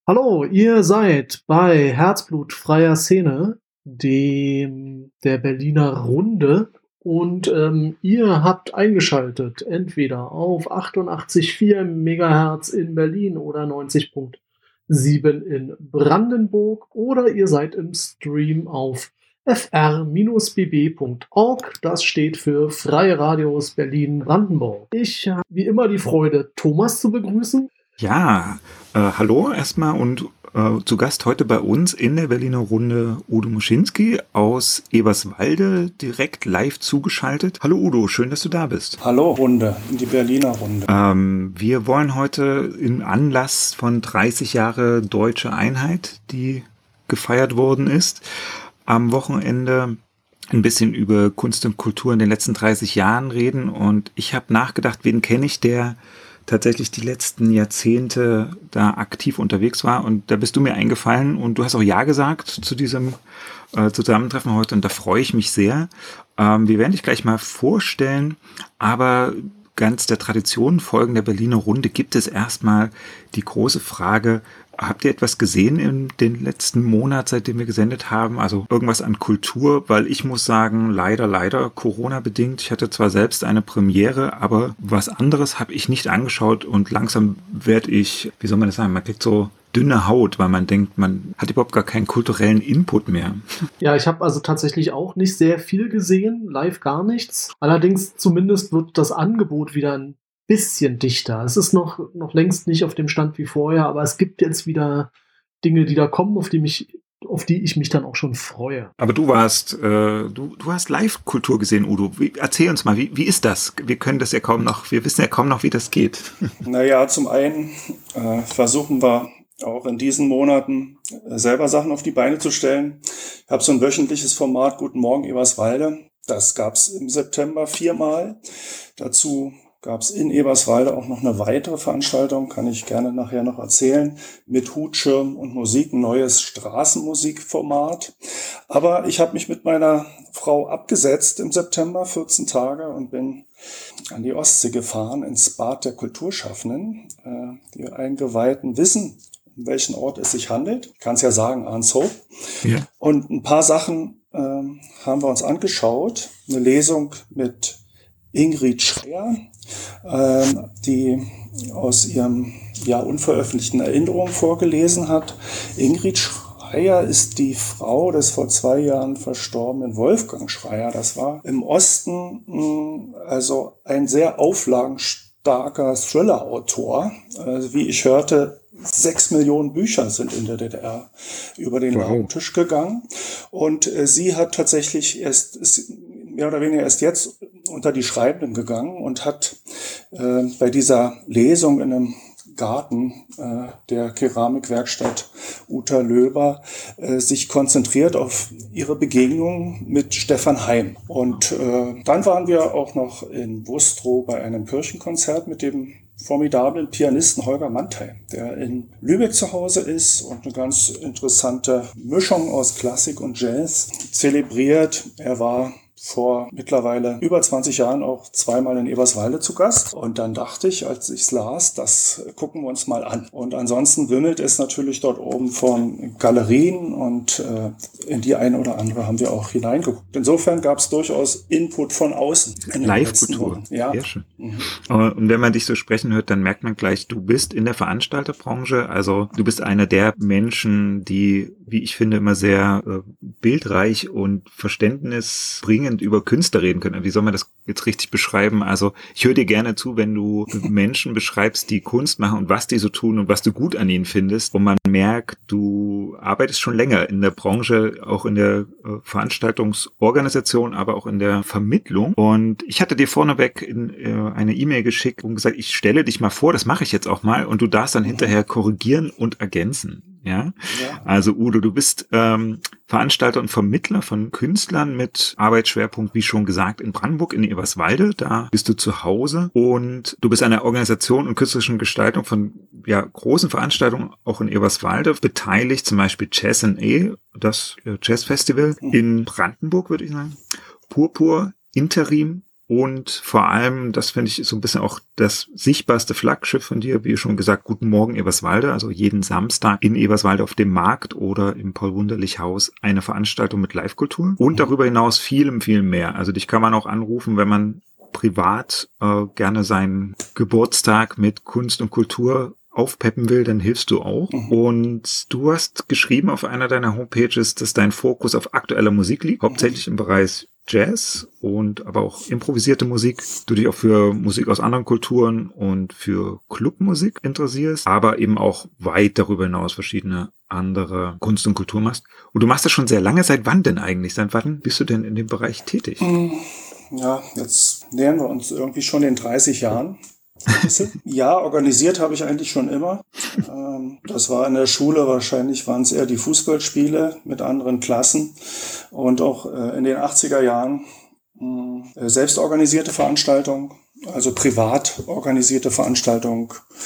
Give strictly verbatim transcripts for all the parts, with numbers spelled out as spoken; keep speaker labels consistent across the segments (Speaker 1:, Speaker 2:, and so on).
Speaker 1: Hallo, ihr seid bei Herzblut freier Szene, dem der Berliner Runde und ähm, ihr habt eingeschaltet entweder auf achtundachtzig Komma vier Megahertz in Berlin oder neunzig Komma sieben in Brandenburg oder ihr seid im Stream auf f r b b punkt org. Das steht für Freie Radios Berlin-Brandenburg. Ich habe wie immer die Freude, Thomas zu begrüßen.
Speaker 2: Ja, äh, hallo erstmal und äh, zu Gast heute bei uns in der Berliner Runde Udo Muschinski aus Eberswalde, direkt live zugeschaltet. Hallo Udo, schön, dass du da bist.
Speaker 3: Hallo Runde, die Berliner Runde.
Speaker 2: Ähm, wir wollen heute im Anlass von dreißig Jahre Deutsche Einheit, die gefeiert worden ist, am Wochenende ein bisschen über Kunst und Kultur in den letzten dreißig Jahren reden. Und ich habe nachgedacht, wen kenne ich, der tatsächlich die letzten Jahrzehnte da aktiv unterwegs war, und da bist du mir eingefallen und du hast auch Ja gesagt zu diesem äh, Zusammentreffen heute, und da freue ich mich sehr. Ähm, wir werden dich gleich mal vorstellen, aber ganz der Tradition folgend der Berliner Runde gibt es erstmal die große Frage: Habt ihr etwas gesehen in den letzten Monat, seitdem wir gesendet haben? Also irgendwas an Kultur, weil ich muss sagen, leider, leider Corona-bedingt. Ich hatte zwar selbst eine Premiere, aber was anderes habe ich nicht angeschaut, und langsam werde ich, wie soll man das sagen, man kriegt so dünne Haut, weil man denkt, man hat überhaupt gar keinen kulturellen Input mehr.
Speaker 1: Ja, ich habe also tatsächlich auch nicht sehr viel gesehen, live gar nichts. Allerdings zumindest wird das Angebot wieder ein bisschen dichter. Es ist noch, noch längst nicht auf dem Stand wie vorher, aber es gibt jetzt wieder Dinge, die da kommen, auf die, mich, auf die ich mich dann auch schon freue.
Speaker 2: Aber du warst, äh, du, du hast Live-Kultur gesehen, Udo. Wie, erzähl uns mal, wie, wie ist das? Wir können das ja kaum noch, wir wissen ja kaum noch, wie das geht.
Speaker 3: Naja, zum einen äh, versuchen wir auch in diesen Monaten äh, selber Sachen auf die Beine zu stellen. Ich habe so ein wöchentliches Format, Guten Morgen Eberswalde. Das gab es im September viermal. Dazu gab es in Eberswalde auch noch eine weitere Veranstaltung, kann ich gerne nachher noch erzählen, mit Hutschirm und Musik, ein neues Straßenmusikformat. Aber ich habe mich mit meiner Frau abgesetzt im September, vierzehn Tage, und bin an die Ostsee gefahren, ins Bad der Kulturschaffenden. Die Eingeweihten wissen, um welchen Ort es sich handelt. Ich kann es ja sagen, Arnshoop. Ja. Und ein paar Sachen äh, haben wir uns angeschaut. Eine Lesung mit Ingrid Schreyer, ähm, die aus ihrem ja unveröffentlichten Erinnerungen vorgelesen hat. Ingrid Schreyer ist die Frau des vor zwei Jahren verstorbenen Wolfgang Schreyer. Das war im Osten mh, also ein sehr auflagenstarker Thriller-Autor. Also wie ich hörte, sechs Millionen Bücher sind in der D D R über den wow. Tisch gegangen. Und äh, sie hat tatsächlich erst, ist mehr oder weniger erst jetzt unter die Schreibenden gegangen und hat äh, bei dieser Lesung in einem Garten äh, der Keramikwerkstatt Uta Löber äh, sich konzentriert auf ihre Begegnung mit Stefan Heym. Und äh, dann waren wir auch noch in Wustrow bei einem Kirchenkonzert mit dem formidablen Pianisten Holger Mantheim, der in Lübeck zu Hause ist und eine ganz interessante Mischung aus Klassik und Jazz zelebriert. Er war vor mittlerweile über zwanzig Jahren auch zweimal in Eberswalde zu Gast. Und dann dachte ich, als ich es las, das gucken wir uns mal an. Und ansonsten wimmelt es natürlich dort oben von Galerien, und äh, in die eine oder andere haben wir auch hineingeguckt. Insofern gab es durchaus Input von außen.
Speaker 2: Live-Kultur.
Speaker 3: Ja.
Speaker 2: Sehr schön. Mhm. Und wenn man dich so sprechen hört, dann merkt man gleich, du bist in der Veranstalterbranche. Also du bist einer der Menschen, die, wie ich finde, immer sehr äh, bildreich und verständnisbringend über Künstler reden können. Wie soll man das jetzt richtig beschreiben? Also ich höre dir gerne zu, wenn du Menschen beschreibst, die Kunst machen und was die so tun und was du gut an ihnen findest. Und man merkt, du arbeitest schon länger in der Branche, auch in der äh, Veranstaltungsorganisation, aber auch in der Vermittlung. Und ich hatte dir vorneweg in, äh, eine E-Mail geschickt und gesagt, ich stelle dich mal vor, das mache ich jetzt auch mal, und du darfst dann hinterher korrigieren und ergänzen. Ja, ja. Also Udo, du bist ähm, Veranstalter und Vermittler von Künstlern mit Arbeitsschwerpunkt, wie schon gesagt, in Brandenburg, in Eberswalde. Da bist du zu Hause, und du bist an der Organisation und künstlerischen Gestaltung von ja großen Veranstaltungen auch in Eberswalde beteiligt, zum Beispiel Jazz and E, das Jazz Festival in Brandenburg, würde ich sagen, Purpur, Interim und vor allem, das finde ich ist so ein bisschen auch das sichtbarste Flaggschiff von dir, wie schon gesagt, Guten Morgen Eberswalde, also jeden Samstag in Eberswalde auf dem Markt oder im Paul-Wunderlich-Haus eine Veranstaltung mit Live-Kultur und darüber hinaus vielem, viel mehr. Also dich kann man auch anrufen, wenn man privat äh, gerne seinen Geburtstag mit Kunst und Kultur aufpeppen will, dann hilfst du auch. Mhm. Und du hast geschrieben auf einer deiner Homepages, dass dein Fokus auf aktueller Musik liegt, hauptsächlich im Bereich Jazz und aber auch improvisierte Musik. Du dich auch für Musik aus anderen Kulturen und für Clubmusik interessierst, aber eben auch weit darüber hinaus verschiedene andere Kunst und Kultur machst. Und du machst das schon sehr lange. Seit wann denn eigentlich? Seit wann bist du denn in dem Bereich tätig?
Speaker 3: Ja, jetzt nähern wir uns irgendwie schon in dreißig Jahren. Ja, organisiert habe ich eigentlich schon immer. Das war in der Schule, wahrscheinlich waren es eher die Fußballspiele mit anderen Klassen und auch in den achtziger Jahren selbst organisierte Veranstaltungen, also privat organisierte Veranstaltungen.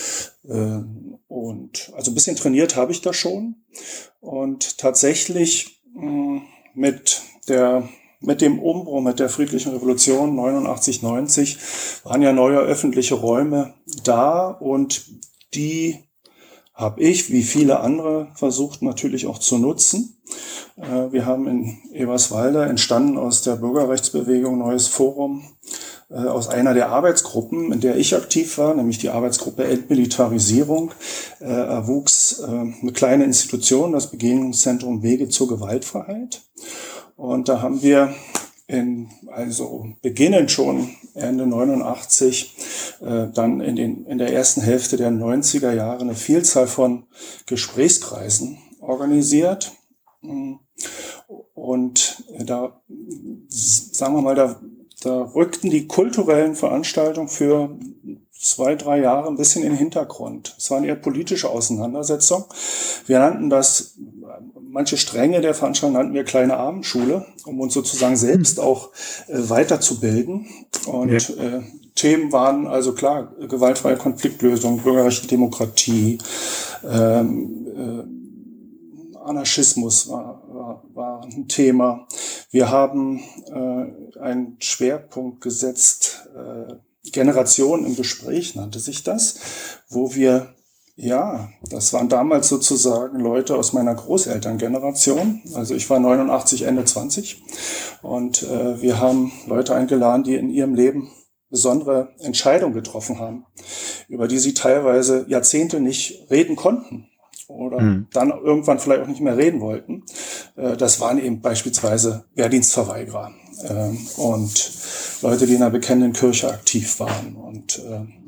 Speaker 3: Und also ein bisschen trainiert habe ich das schon. Und tatsächlich mit der Mit dem Umbruch, mit der friedlichen Revolution neunundachtzig, neunzig waren ja neue öffentliche Räume da und die habe ich, wie viele andere, versucht natürlich auch zu nutzen. Wir haben in Eberswalde, entstanden aus der Bürgerrechtsbewegung Neues Forum, aus einer der Arbeitsgruppen, in der ich aktiv war, nämlich die Arbeitsgruppe Entmilitarisierung, erwuchs eine kleine Institution, das Begegnungszentrum Wege zur Gewaltfreiheit. Und da haben wir in, also beginnend schon Ende neunundachtzig, äh, dann in den, in der ersten Hälfte der neunziger Jahre eine Vielzahl von Gesprächskreisen organisiert. Und da, sagen wir mal, da, da rückten die kulturellen Veranstaltungen für zwei, drei Jahre ein bisschen in den Hintergrund. Es waren eher politische Auseinandersetzungen. Wir nannten das, manche Stränge der Veranstaltung nannten wir kleine Abendschule, um uns sozusagen selbst auch äh, weiterzubilden. Und ja. äh, Themen waren also klar, gewaltfreie Konfliktlösung, bürgerliche Demokratie, ähm, äh, Anarchismus war, war, war ein Thema. Wir haben äh, einen Schwerpunkt gesetzt, äh, Generation im Gespräch nannte sich das, wo wir, ja, das waren damals sozusagen Leute aus meiner Großelterngeneration, also ich war neunundachtzig, Ende zwanzig und äh, wir haben Leute eingeladen, die in ihrem Leben besondere Entscheidungen getroffen haben, über die sie teilweise Jahrzehnte nicht reden konnten oder mhm. dann irgendwann vielleicht auch nicht mehr reden wollten. Äh, das waren eben beispielsweise Wehrdienstverweigerer äh, und Leute, die in einer bekennenden Kirche aktiv waren. Und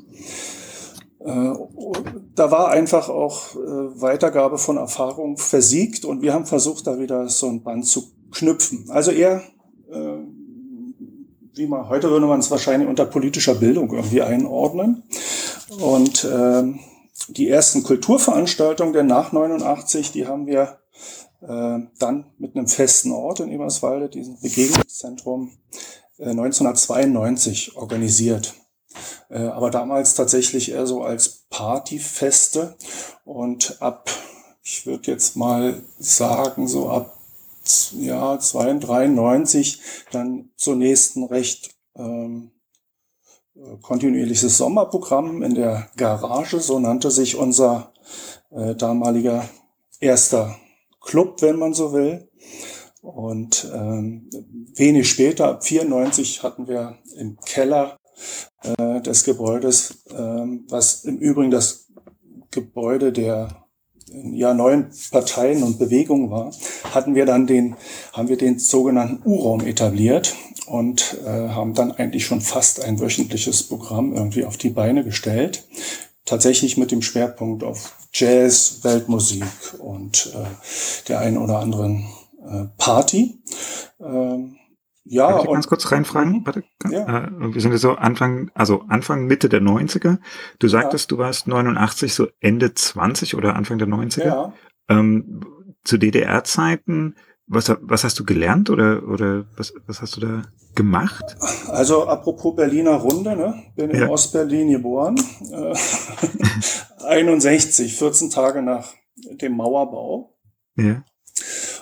Speaker 3: äh, äh, da war einfach auch äh, Weitergabe von Erfahrung versiegt und wir haben versucht, da wieder so ein Band zu knüpfen. Also eher, äh, wie man heute würde man es wahrscheinlich unter politischer Bildung irgendwie einordnen. Und äh, die ersten Kulturveranstaltungen der nach neunundachtzig, die haben wir äh, dann mit einem festen Ort in Eberswalde, diesem Begegnungszentrum, äh, neunzehnhundertzweiundneunzig organisiert. Äh, aber damals tatsächlich eher so als Partyfeste und ab, ich würde jetzt mal sagen, so ab ja, zweiundneunzig dann zunächst ein recht ähm, kontinuierliches Sommerprogramm in der Garage, so nannte sich unser äh, damaliger erster Club, wenn man so will. Und ähm, wenig später, ab vierundneunzig, hatten wir im Keller äh, des Gebäudes, äh, was im Übrigen das Gebäude der ja, neuen Parteien und Bewegungen war, hatten wir dann den, haben wir den sogenannten U-Raum etabliert und äh, haben dann eigentlich schon fast ein wöchentliches Programm irgendwie auf die Beine gestellt. Tatsächlich mit dem Schwerpunkt auf Jazz, Weltmusik und äh, der einen oder anderen äh, Party. Ähm, ja,
Speaker 2: Kann ich ganz kurz reinfragen? Warte, ja. äh, wir sind ja so Anfang, also Anfang, Mitte der neunziger. Du sagtest, ja. Du warst neunundachtzig, so Ende zwanzig oder Anfang der neunziger.
Speaker 3: Ja.
Speaker 2: Ähm, zu D D R-Zeiten, was, was hast du gelernt oder, oder was, was hast du da gemacht?
Speaker 3: Also apropos Berliner Runde, ne? Bin in
Speaker 2: ja.
Speaker 3: Ostberlin geboren. Äh, einundsechzig, vierzehn Tage nach dem Mauerbau.
Speaker 2: Ja.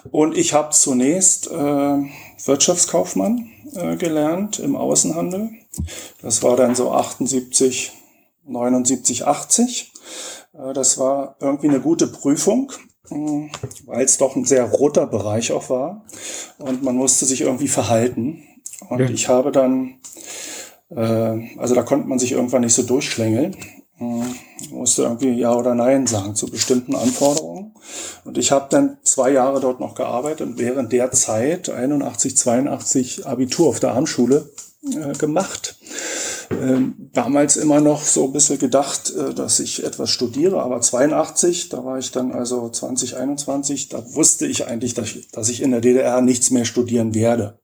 Speaker 3: Und ich habe zunächst äh, Wirtschaftskaufmann äh, gelernt im Außenhandel. Das war dann so achtundsiebzig, neunundsiebzig, achtzig. Äh, das war irgendwie eine gute Prüfung, äh, weil es doch ein sehr roter Bereich auch war. Und man musste sich irgendwie verhalten. Und ja. ich habe dann, äh, also da konnte man sich irgendwann nicht so durchschlängeln. Man musste irgendwie Ja oder Nein sagen zu bestimmten Anforderungen. Und ich habe dann zwei Jahre dort noch gearbeitet und während der Zeit, einundachtzig, zweiundachtzig, Abitur auf der Abendschule äh, gemacht. Ähm, damals immer noch so ein bisschen gedacht, äh, dass ich etwas studiere, aber zweiundachtzig, da war ich dann also zwanzig einundzwanzig, da wusste ich eigentlich, dass ich, dass ich in der D D R nichts mehr studieren werde.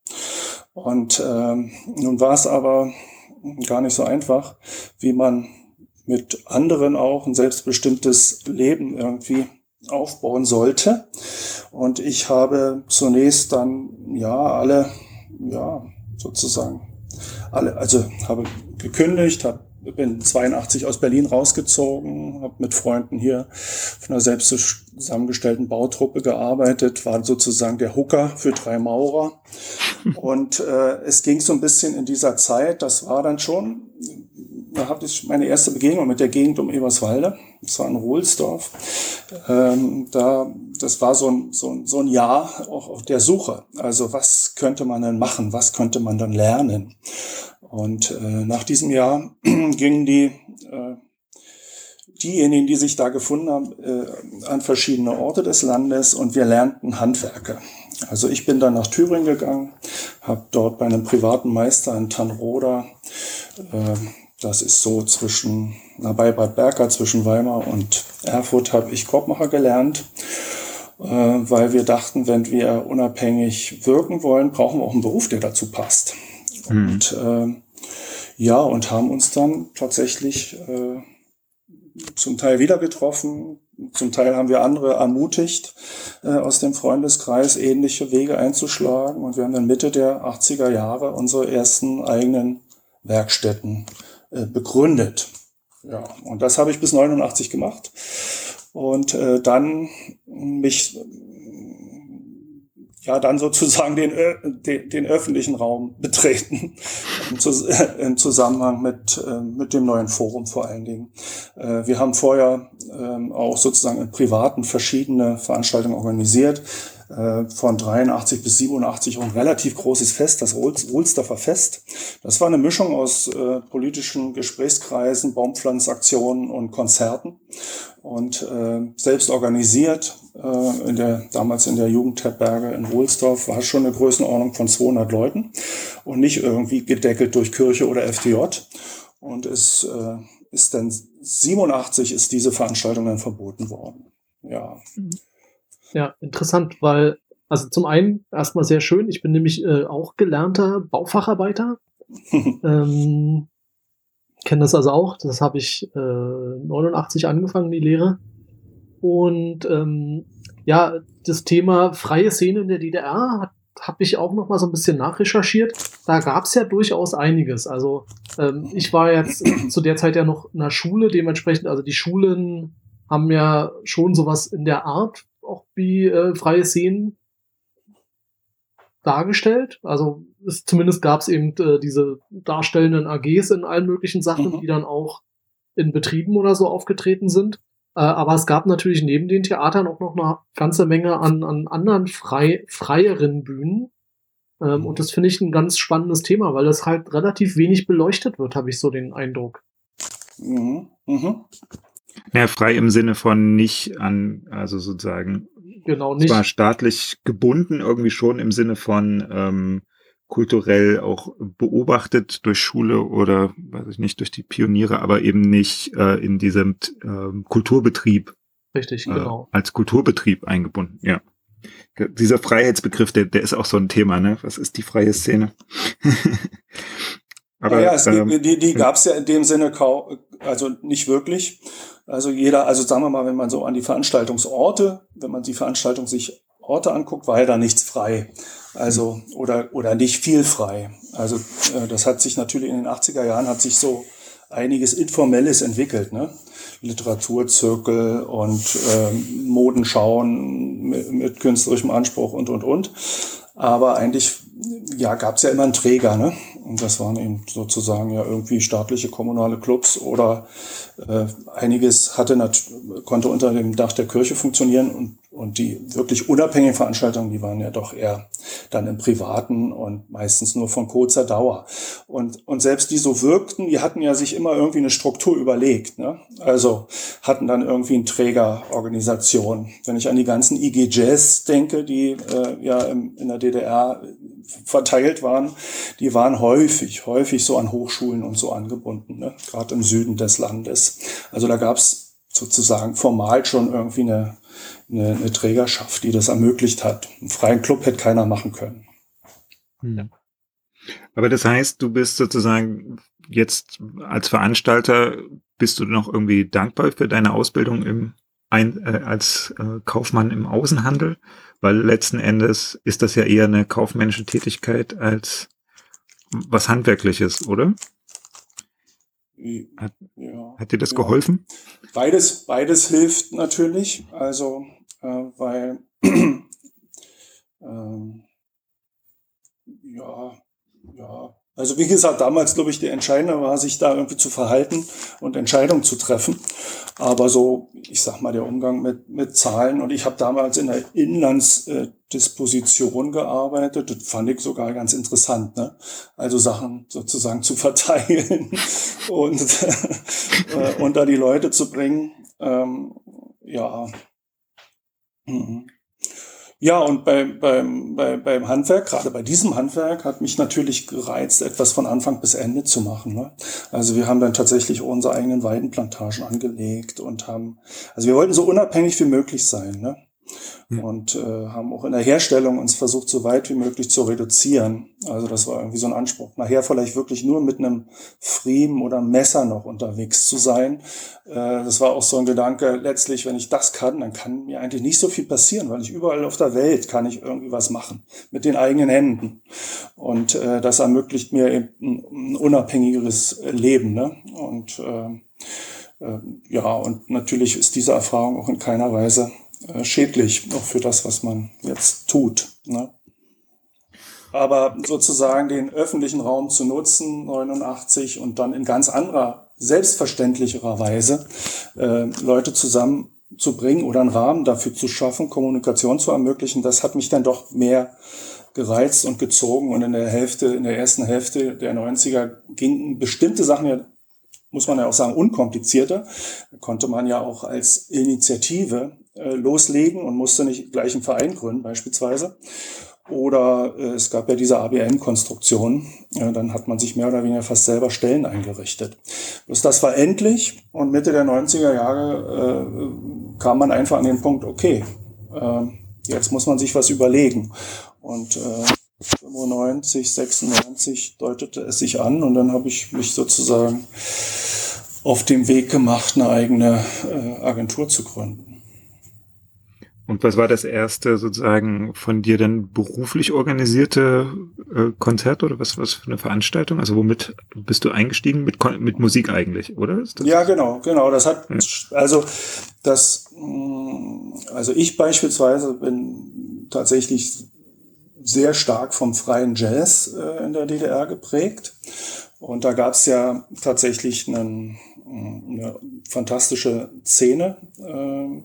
Speaker 3: Und ähm, nun war es aber gar nicht so einfach, wie man mit anderen auch ein selbstbestimmtes Leben irgendwie aufbauen sollte. Und ich habe zunächst dann, ja, alle, ja, sozusagen, alle, also habe gekündigt, habe bin zweiundachtzig aus Berlin rausgezogen, habe mit Freunden hier von einer selbst zusammengestellten Bautruppe gearbeitet, war sozusagen der Hooker für drei Maurer. Und äh, es ging so ein bisschen in dieser Zeit, das war dann schon, da habe ich meine erste Begegnung mit der Gegend um Eberswalde, das war in Rohlsdorf. Ähm, da, das war so ein, so, ein, so ein Jahr auch auf der Suche. Also was könnte man denn machen, was könnte man dann lernen? Und äh, nach diesem Jahr gingen die äh, diejenigen, die sich da gefunden haben, äh, an verschiedene Orte des Landes und wir lernten Handwerke. Also ich bin dann nach Thüringen gegangen, habe dort bei einem privaten Meister in Tannroda, äh, das ist so zwischen, na, bei Bad Berka, zwischen Weimar und Erfurt, habe ich Korbmacher gelernt, äh, weil wir dachten, wenn wir unabhängig wirken wollen, brauchen wir auch einen Beruf, der dazu passt. Mhm. Und äh, ja, und haben uns dann tatsächlich äh, zum Teil wieder getroffen, zum Teil haben wir andere ermutigt, äh, aus dem Freundeskreis ähnliche Wege einzuschlagen. Und wir haben dann Mitte der achtziger Jahre unsere ersten eigenen Werkstätten äh, begründet. Ja, und das habe ich bis neunundachtzig gemacht. Und äh, dann mich, ja, dann sozusagen den, den, den öffentlichen Raum betreten, im, Zus- im Zusammenhang mit, äh, mit dem neuen Forum vor allen Dingen. Äh, wir haben vorher äh, auch sozusagen in privaten verschiedene Veranstaltungen organisiert, äh, von dreiundachtzig bis siebenundachtzig auch ein relativ großes Fest, das Ohlsdorfer Fest. Das war eine Mischung aus äh, politischen Gesprächskreisen, Baumpflanzaktionen und Konzerten und äh, selbst organisiert. Äh, in der, damals in der Jugendherberge in Ohlsdorf war schon eine Größenordnung von zweihundert Leuten und nicht irgendwie gedeckelt durch Kirche oder F D J. Und es äh, ist dann siebenundachtzig ist diese Veranstaltung dann verboten worden. Ja.
Speaker 1: Ja, interessant, weil, also zum einen erstmal sehr schön, ich bin nämlich äh, auch gelernter Baufacharbeiter. ähm, kenne das also auch, das habe ich äh, neunundachtzig angefangen, die Lehre. Und ähm, ja, das Thema freie Szene in der D D R habe ich auch noch mal so ein bisschen nachrecherchiert. Da gab es ja durchaus einiges. Also ähm, ich war jetzt zu der Zeit ja noch in der Schule, dementsprechend, also die Schulen haben ja schon sowas in der Art auch wie äh, freie Szenen dargestellt. Also es, zumindest gab es eben äh, diese darstellenden A Gs in allen möglichen Sachen, mhm. die dann auch in Betrieben oder so aufgetreten sind. Äh, aber es gab natürlich neben den Theatern auch noch eine ganze Menge an, an anderen frei, freieren Bühnen. Ähm, mhm. Und das finde ich ein ganz spannendes Thema, weil das halt relativ wenig beleuchtet wird, habe ich so den Eindruck.
Speaker 3: Mhm. Mhm.
Speaker 2: Ja, frei im Sinne von nicht an, also sozusagen,
Speaker 1: genau, nicht.
Speaker 2: Zwar staatlich gebunden, irgendwie schon im Sinne von ähm, kulturell auch beobachtet durch Schule oder, weiß ich nicht, durch die Pioniere, aber eben nicht äh, in diesem äh, Kulturbetrieb.
Speaker 1: Richtig,
Speaker 2: äh,
Speaker 1: genau.
Speaker 2: Als Kulturbetrieb eingebunden, ja. Dieser Freiheitsbegriff, der, der ist auch so ein Thema, ne? Was ist die freie Szene?
Speaker 3: Aber naja, es, ähm, die, die gab es ja in dem Sinne kaum, also nicht wirklich. Also jeder, also sagen wir mal, wenn man so an die Veranstaltungsorte, wenn man die Veranstaltung sich Orte anguckt, war ja da nichts frei. Also, oder, oder nicht viel frei. Also, äh, das hat sich natürlich in den achtziger Jahren hat sich so einiges Informelles entwickelt, ne? Literaturzirkel und ähm, Modenschauen mit, mit künstlerischem Anspruch und, und, und. Aber eigentlich, ja, gab es ja immer einen Träger, ne? Und das waren eben sozusagen ja irgendwie staatliche, kommunale Clubs oder äh, einiges hatte nat- konnte unter dem Dach der Kirche funktionieren und, und die wirklich unabhängigen Veranstaltungen, die waren ja doch eher dann im Privaten und meistens nur von kurzer Dauer. Und, und selbst die so wirkten, die hatten ja sich immer irgendwie eine Struktur überlegt, ne? Also hatten dann irgendwie eine Trägerorganisation. Wenn ich an die ganzen I G Jazz denke, die äh, ja im, in der D D R verteilt waren, die waren häufig, häufig so an Hochschulen und so angebunden, ne? Gerade im Süden des Landes. Also da gab es sozusagen formal schon irgendwie eine, eine, eine Trägerschaft, die das ermöglicht hat. Einen freien Club hätte keiner machen können.
Speaker 2: Ja. Aber das heißt, du bist sozusagen jetzt als Veranstalter, bist du noch irgendwie dankbar für deine Ausbildung im Ein, äh, als äh, Kaufmann im Außenhandel? Weil letzten Endes ist das ja eher eine kaufmännische Tätigkeit als was Handwerkliches, oder? Hat,
Speaker 3: ja,
Speaker 2: hat dir das
Speaker 3: ja.
Speaker 2: geholfen?
Speaker 3: Beides, beides hilft natürlich, also äh, weil ähm, ja, ja, also wie gesagt, damals glaube ich, der Entscheidende war, sich da irgendwie zu verhalten und Entscheidungen zu treffen. Aber so, ich sag mal, der Umgang mit, mit Zahlen, und ich habe damals in der Inlandsdisposition gearbeitet, das fand ich sogar ganz interessant, ne? Also Sachen sozusagen zu verteilen und äh, unter die Leute zu bringen. Ähm, ja. Mhm. Ja, und beim, beim, beim, beim Handwerk, gerade bei diesem Handwerk, hat mich natürlich gereizt, etwas von Anfang bis Ende zu machen, ne? Also wir haben dann tatsächlich unsere eigenen Weidenplantagen angelegt und haben, also wir wollten so unabhängig wie möglich sein, ne? Und äh, haben auch in der Herstellung uns versucht, so weit wie möglich zu reduzieren. Also das war irgendwie so ein Anspruch. Nachher vielleicht wirklich nur mit einem Friemen oder Messer noch unterwegs zu sein. Äh, das war auch so ein Gedanke, letztlich, wenn ich das kann, dann kann mir eigentlich nicht so viel passieren, weil ich überall auf der Welt kann ich irgendwie was machen mit den eigenen Händen. Und äh, das ermöglicht mir eben ein, ein unabhängigeres Leben, ne? Und äh, äh, ja, und natürlich ist diese Erfahrung auch in keiner Weise schädlich, auch für das, was man jetzt tut, ne? Aber sozusagen den öffentlichen Raum zu nutzen, neunundachtzig, und dann in ganz anderer, selbstverständlicherer Weise äh, Leute zusammenzubringen oder einen Rahmen dafür zu schaffen, Kommunikation zu ermöglichen, das hat mich dann doch mehr gereizt und gezogen. Und in der Hälfte, in der ersten Hälfte der neunziger gingen bestimmte Sachen ja, muss man ja auch sagen, unkomplizierter. Da konnte man ja auch als Initiative äh, loslegen und musste nicht gleich einen Verein gründen beispielsweise. Oder äh, es gab ja diese A B M-Konstruktion. Äh, dann hat man sich mehr oder weniger fast selber Stellen eingerichtet. Bloß das war endlich, und Mitte der neunziger Jahre äh, kam man einfach an den Punkt, okay, äh, jetzt muss man sich was überlegen. Und äh, fünfundneunzig, sechsundneunzig deutete es sich an, und dann habe ich mich sozusagen auf den Weg gemacht, eine eigene äh, Agentur zu gründen.
Speaker 2: Und was war das erste sozusagen von dir dann beruflich organisierte äh, Konzert oder was was für eine Veranstaltung? Also womit bist du eingestiegen? Mit Kon- mit Musik eigentlich, oder? Ist das
Speaker 3: Ja, genau, genau. Das hat
Speaker 2: ja.
Speaker 3: also das mh, also ich beispielsweise bin tatsächlich sehr stark vom freien Jazz äh, in der D D R geprägt. Und da gab es ja tatsächlich einen, eine fantastische Szene. Äh,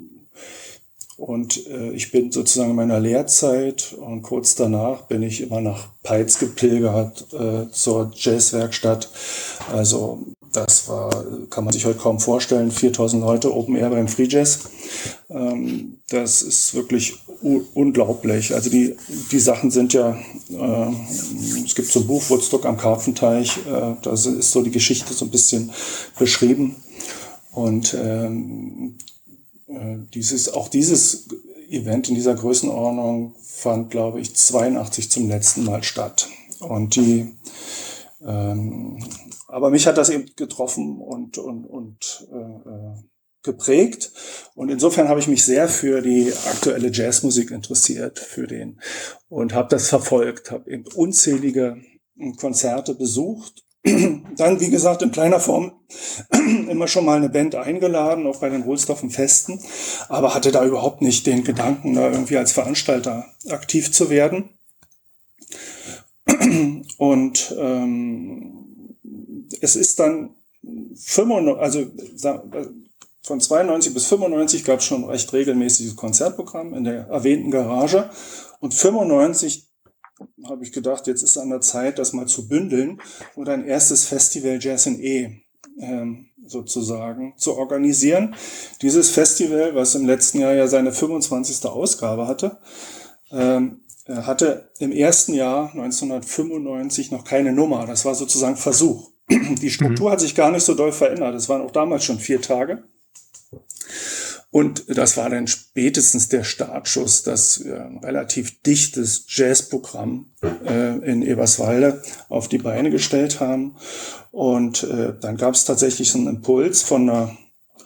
Speaker 3: und äh, ich bin sozusagen in meiner Lehrzeit, und kurz danach bin ich immer nach Peitz gepilgert äh, zur Jazzwerkstatt. Also das war, kann man sich heute kaum vorstellen, viertausend Leute Open Air beim Free Jazz. Ähm, das ist wirklich u- unglaublich. Also die, die Sachen sind ja, äh, es gibt so ein Buch, Woodstock am Karpfenteich, äh, da ist so die Geschichte so ein bisschen beschrieben. Und ähm, äh, dieses, auch dieses Event in dieser Größenordnung fand, glaube ich, zweiundachtzig zum letzten Mal statt. Und die ähm, aber mich hat das eben getroffen und, und, und äh, geprägt. Und insofern habe ich mich sehr für die aktuelle Jazzmusik interessiert, für den, und habe das verfolgt, habe eben unzählige Konzerte besucht Dann, wie gesagt, in kleiner Form immer schon mal eine Band eingeladen, auch bei den Wohlstoffen Festen, aber hatte da überhaupt nicht den Gedanken, da irgendwie als Veranstalter aktiv zu werden. Und ähm, es ist dann fünfundneunzig, also von zweiundneunzig bis fünfundneunzig gab es schon ein recht regelmäßiges Konzertprogramm in der erwähnten Garage. Und fünfundneunzig habe ich gedacht, jetzt ist an der Zeit, das mal zu bündeln und ein erstes Festival Jazz in E ähm, sozusagen zu organisieren. Dieses Festival, was im letzten Jahr ja seine fünfundzwanzigste Ausgabe hatte, ähm, hatte im ersten Jahr neunzehnhundertfünfundneunzig noch keine Nummer. Das war sozusagen Versuch. Die Struktur mhm. hat sich gar nicht so doll verändert. Es waren auch damals schon vier Tage. Und das war dann spätestens der Startschuss, dass wir ein relativ dichtes Jazzprogramm äh, in Eberswalde auf die Beine gestellt haben. Und äh, dann gab es tatsächlich so einen Impuls von einer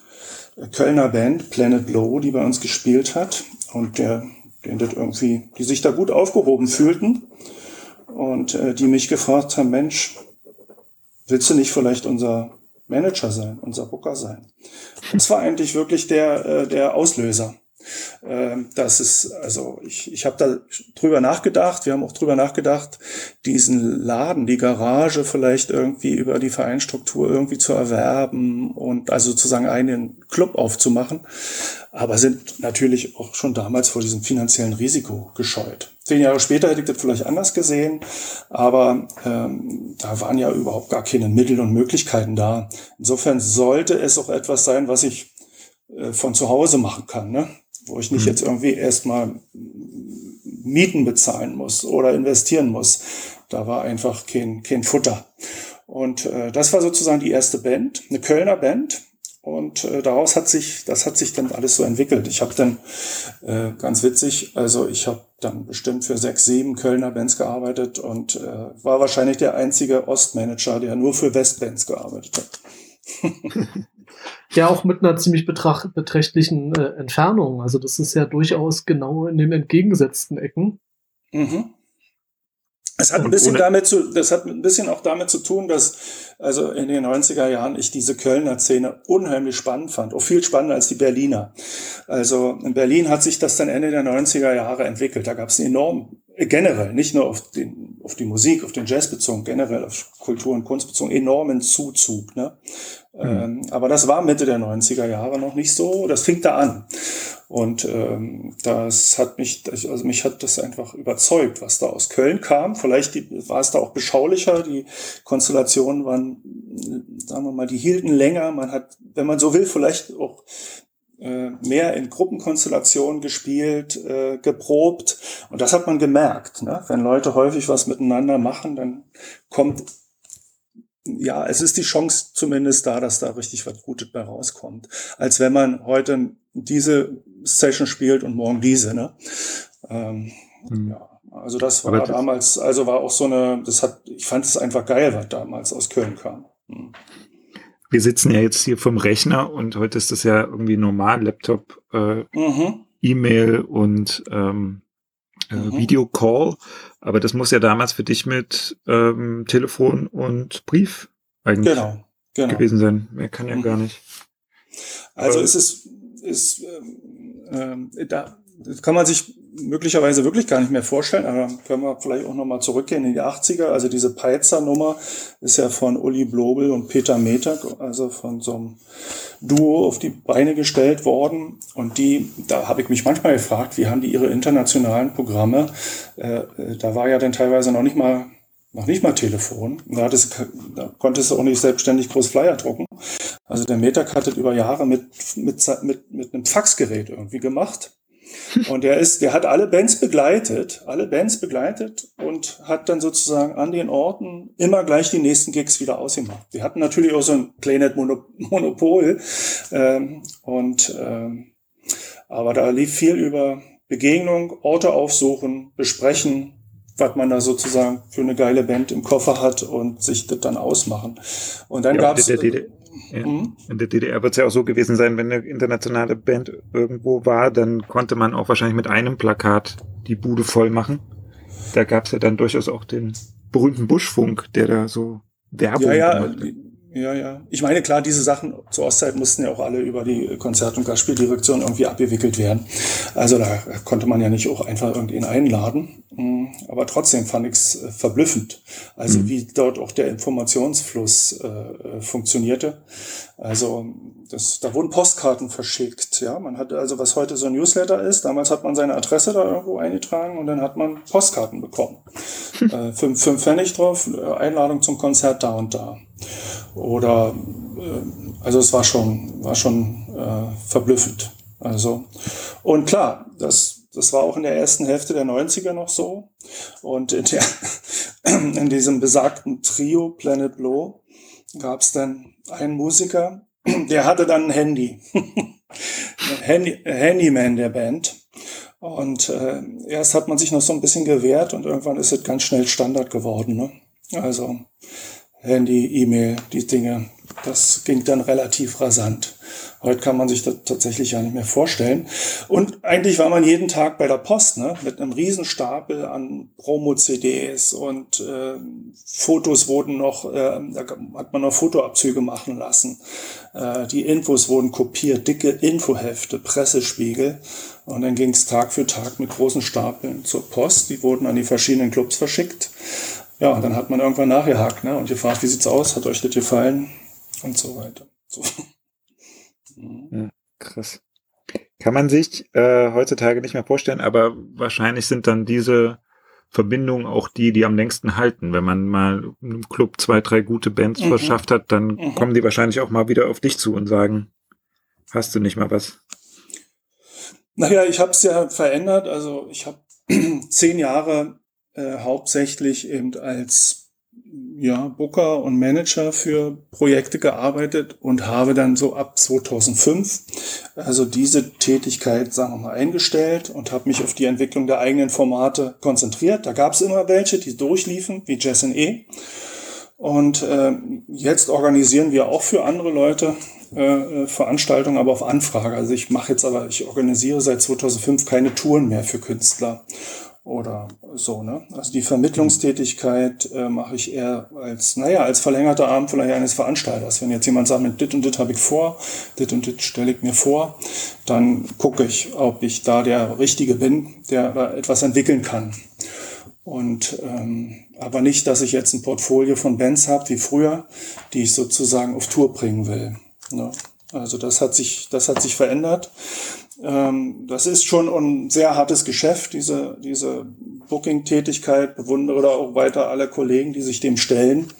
Speaker 3: Kölner Band, Planet Blow, die bei uns gespielt hat. Und der, der das irgendwie, die sich da gut aufgehoben fühlten. Und äh, die mich gefragt haben, Mensch, willst du nicht vielleicht unser Manager sein, unser Booker sein? Das war eigentlich wirklich der äh, der Auslöser. Ähm, das ist, also ich ich habe da drüber nachgedacht, wir haben auch drüber nachgedacht, diesen Laden, die Garage vielleicht irgendwie über die Vereinsstruktur irgendwie zu erwerben und also sozusagen einen Club aufzumachen, aber sind natürlich auch schon damals vor diesem finanziellen Risiko gescheut. Zehn Jahre später hätte ich das vielleicht anders gesehen, aber ähm, da waren ja überhaupt gar keine Mittel und Möglichkeiten da. Insofern sollte es auch etwas sein, was ich äh, von zu Hause machen kann, ne? Wo ich nicht mhm. jetzt irgendwie erstmal Mieten bezahlen muss oder investieren muss. Da war einfach kein, kein Futter. Und äh, das war sozusagen die erste Band, eine Kölner Band. Und äh, daraus hat sich, das hat sich dann alles so entwickelt. Ich habe dann, äh, ganz witzig, also ich habe dann bestimmt für sechs, sieben Kölner Bands gearbeitet und äh, war wahrscheinlich der einzige Ostmanager, der nur für Westbands gearbeitet hat.
Speaker 1: Ja, auch mit einer ziemlich betracht, beträchtlichen äh, Entfernung. Also das ist ja durchaus genau in den entgegengesetzten Ecken.
Speaker 3: Mhm. Es hat ein bisschen damit zu, das hat ein bisschen auch damit zu tun, dass also in den neunziger Jahren ich diese Kölner Szene unheimlich spannend fand, auch viel spannender als die Berliner. Also in Berlin hat sich das dann Ende der neunziger Jahre entwickelt. Da gab es enorm, generell, nicht nur auf den, auf die Musik, auf den Jazz bezogen, generell auf Kultur und Kunst bezogen, enormen Zuzug, ne? Mhm. Ähm, aber das war Mitte der neunziger Jahre noch nicht so. Das fing da an. Und ähm, das hat mich, also mich hat das einfach überzeugt, was da aus Köln kam. Vielleicht die, war es da auch beschaulicher. Die Konstellationen waren, sagen wir mal, die hielten länger. Man hat, wenn man so will, vielleicht auch äh, mehr in Gruppenkonstellationen gespielt, äh, geprobt. Und das hat man gemerkt, ne? Wenn Leute häufig was miteinander machen, dann kommt, ja, es ist die Chance zumindest da, dass da richtig was Gutes bei rauskommt. Als wenn man heute diese Session spielt und morgen diese, ne? Ähm, hm. Ja, also das war das damals, also war auch so eine, das hat, ich fand es einfach geil, was damals aus Köln kam. Hm.
Speaker 2: Wir sitzen ja jetzt hier vom Rechner und heute ist das ja irgendwie normal, Laptop, äh, mhm. E-Mail und ähm, äh, mhm. Videocall, aber das muss ja damals für dich mit ähm, Telefon und Brief eigentlich
Speaker 3: genau, genau.
Speaker 2: gewesen sein. Mehr kann ja mhm. gar nicht.
Speaker 3: Also aber es ist, ist ähm, äh, da das kann man sich möglicherweise wirklich gar nicht mehr vorstellen, aber können wir vielleicht auch nochmal zurückgehen in die achtziger. Also diese Peitzer-Nummer ist ja von Uli Blobel und Peter Metak, also von so einem Duo auf die Beine gestellt worden. Und die, da habe ich mich manchmal gefragt, wie haben die ihre internationalen Programme? Äh, da war ja dann teilweise noch nicht mal noch nicht mal Telefon. Da, hattest, da konntest du auch nicht selbstständig groß Flyer drucken. Also der Metak hat das über Jahre mit, mit, mit, mit einem Faxgerät irgendwie gemacht. Und der ist, der hat alle Bands begleitet, alle Bands begleitet und hat dann sozusagen an den Orten immer gleich die nächsten Gigs wieder ausgemacht. Wir hatten natürlich auch so ein kleines Monopol, ähm, und, ähm, aber da lief viel über Begegnung, Orte aufsuchen, besprechen, was man da sozusagen für eine geile Band im Koffer hat und sich das dann ausmachen. Und dann ja, gab's
Speaker 2: Ja. Mhm. In der D D R wird es ja auch so gewesen sein, wenn eine internationale Band irgendwo war, dann konnte man auch wahrscheinlich mit einem Plakat die Bude voll machen. Da gab es ja dann durchaus auch den berühmten Buschfunk, der da so Werbung
Speaker 3: Ja, ja,
Speaker 2: gemacht.
Speaker 3: ja, ja. Ich meine, klar, diese Sachen zur Ostzeit mussten ja auch alle über die Konzert- und Gastspieldirektion irgendwie abgewickelt werden. Also da konnte man ja nicht auch einfach irgendwen einladen. Aber trotzdem fand ich es verblüffend, also mhm. wie dort auch der Informationsfluss äh, funktionierte. Also das, da wurden Postkarten verschickt. Ja, man hatte also, was heute so ein Newsletter ist, damals hat man seine Adresse da irgendwo eingetragen und dann hat man Postkarten bekommen. äh, fünf, fünf Pfennig drauf, Einladung zum Konzert da und da. Oder äh, also es war schon, war schon äh, verblüffend. Also und klar, das das war auch in der ersten Hälfte der neunziger noch so. Und in, der, in diesem besagten Trio Planet Blow gab es dann einen Musiker, der hatte dann ein Handy. Handy Handyman der Band. Und äh, erst hat man sich noch so ein bisschen gewehrt und irgendwann ist es ganz schnell Standard geworden. Ne? Also Handy, E-Mail, die Dinge, das ging dann relativ rasant. Heute kann man sich das tatsächlich ja nicht mehr vorstellen. Und eigentlich war man jeden Tag bei der Post, ne, mit einem Riesenstapel an Promo-C Ds und äh, Fotos wurden noch, äh, da hat man noch Fotoabzüge machen lassen. Äh, die Infos wurden kopiert, dicke Infohefte, Pressespiegel. Und dann ging es Tag für Tag mit großen Stapeln zur Post. Die wurden an die verschiedenen Clubs verschickt. Ja, und dann hat man irgendwann nachgehakt, ne, und gefragt, wie sieht's aus? Hat euch das gefallen? Und so weiter. So.
Speaker 2: Ja, krass. Kann man sich äh, heutzutage nicht mehr vorstellen, aber wahrscheinlich sind dann diese Verbindungen auch die, die am längsten halten. Wenn man mal im Club zwei, drei gute Bands mhm. verschafft hat, dann mhm. kommen die wahrscheinlich auch mal wieder auf dich zu und sagen, hast du nicht mal was?
Speaker 3: Naja, ich habe es ja verändert. Also ich habe zehn Jahre äh, hauptsächlich eben als ja, Booker und Manager für Projekte gearbeitet und habe dann so ab zweitausendfünf also diese Tätigkeit, sagen wir mal, eingestellt und habe mich auf die Entwicklung der eigenen Formate konzentriert. Da gab es immer welche, die durchliefen, wie Jazz in E. Und äh, jetzt organisieren wir auch für andere Leute äh, Veranstaltungen, aber auf Anfrage. Also ich mache jetzt aber, ich organisiere seit zweitausendfünf keine Touren mehr für Künstler. Oder so, ne? Also die Vermittlungstätigkeit äh, mache ich eher als, naja, als verlängerter Arm vielleicht eines Veranstalters. Wenn jetzt jemand sagt, mit dit und dit habe ich vor, dit und dit stelle ich mir vor, dann gucke ich, ob ich da der Richtige bin, der da etwas entwickeln kann. Und ähm, aber nicht, dass ich jetzt ein Portfolio von Bands habe, wie früher, die ich sozusagen auf Tour bringen will. Ne? Also das hat sich, das hat sich verändert. Das ist schon ein sehr hartes Geschäft, diese, diese Booking-Tätigkeit. Bewundere da auch weiter alle Kollegen, die sich dem stellen,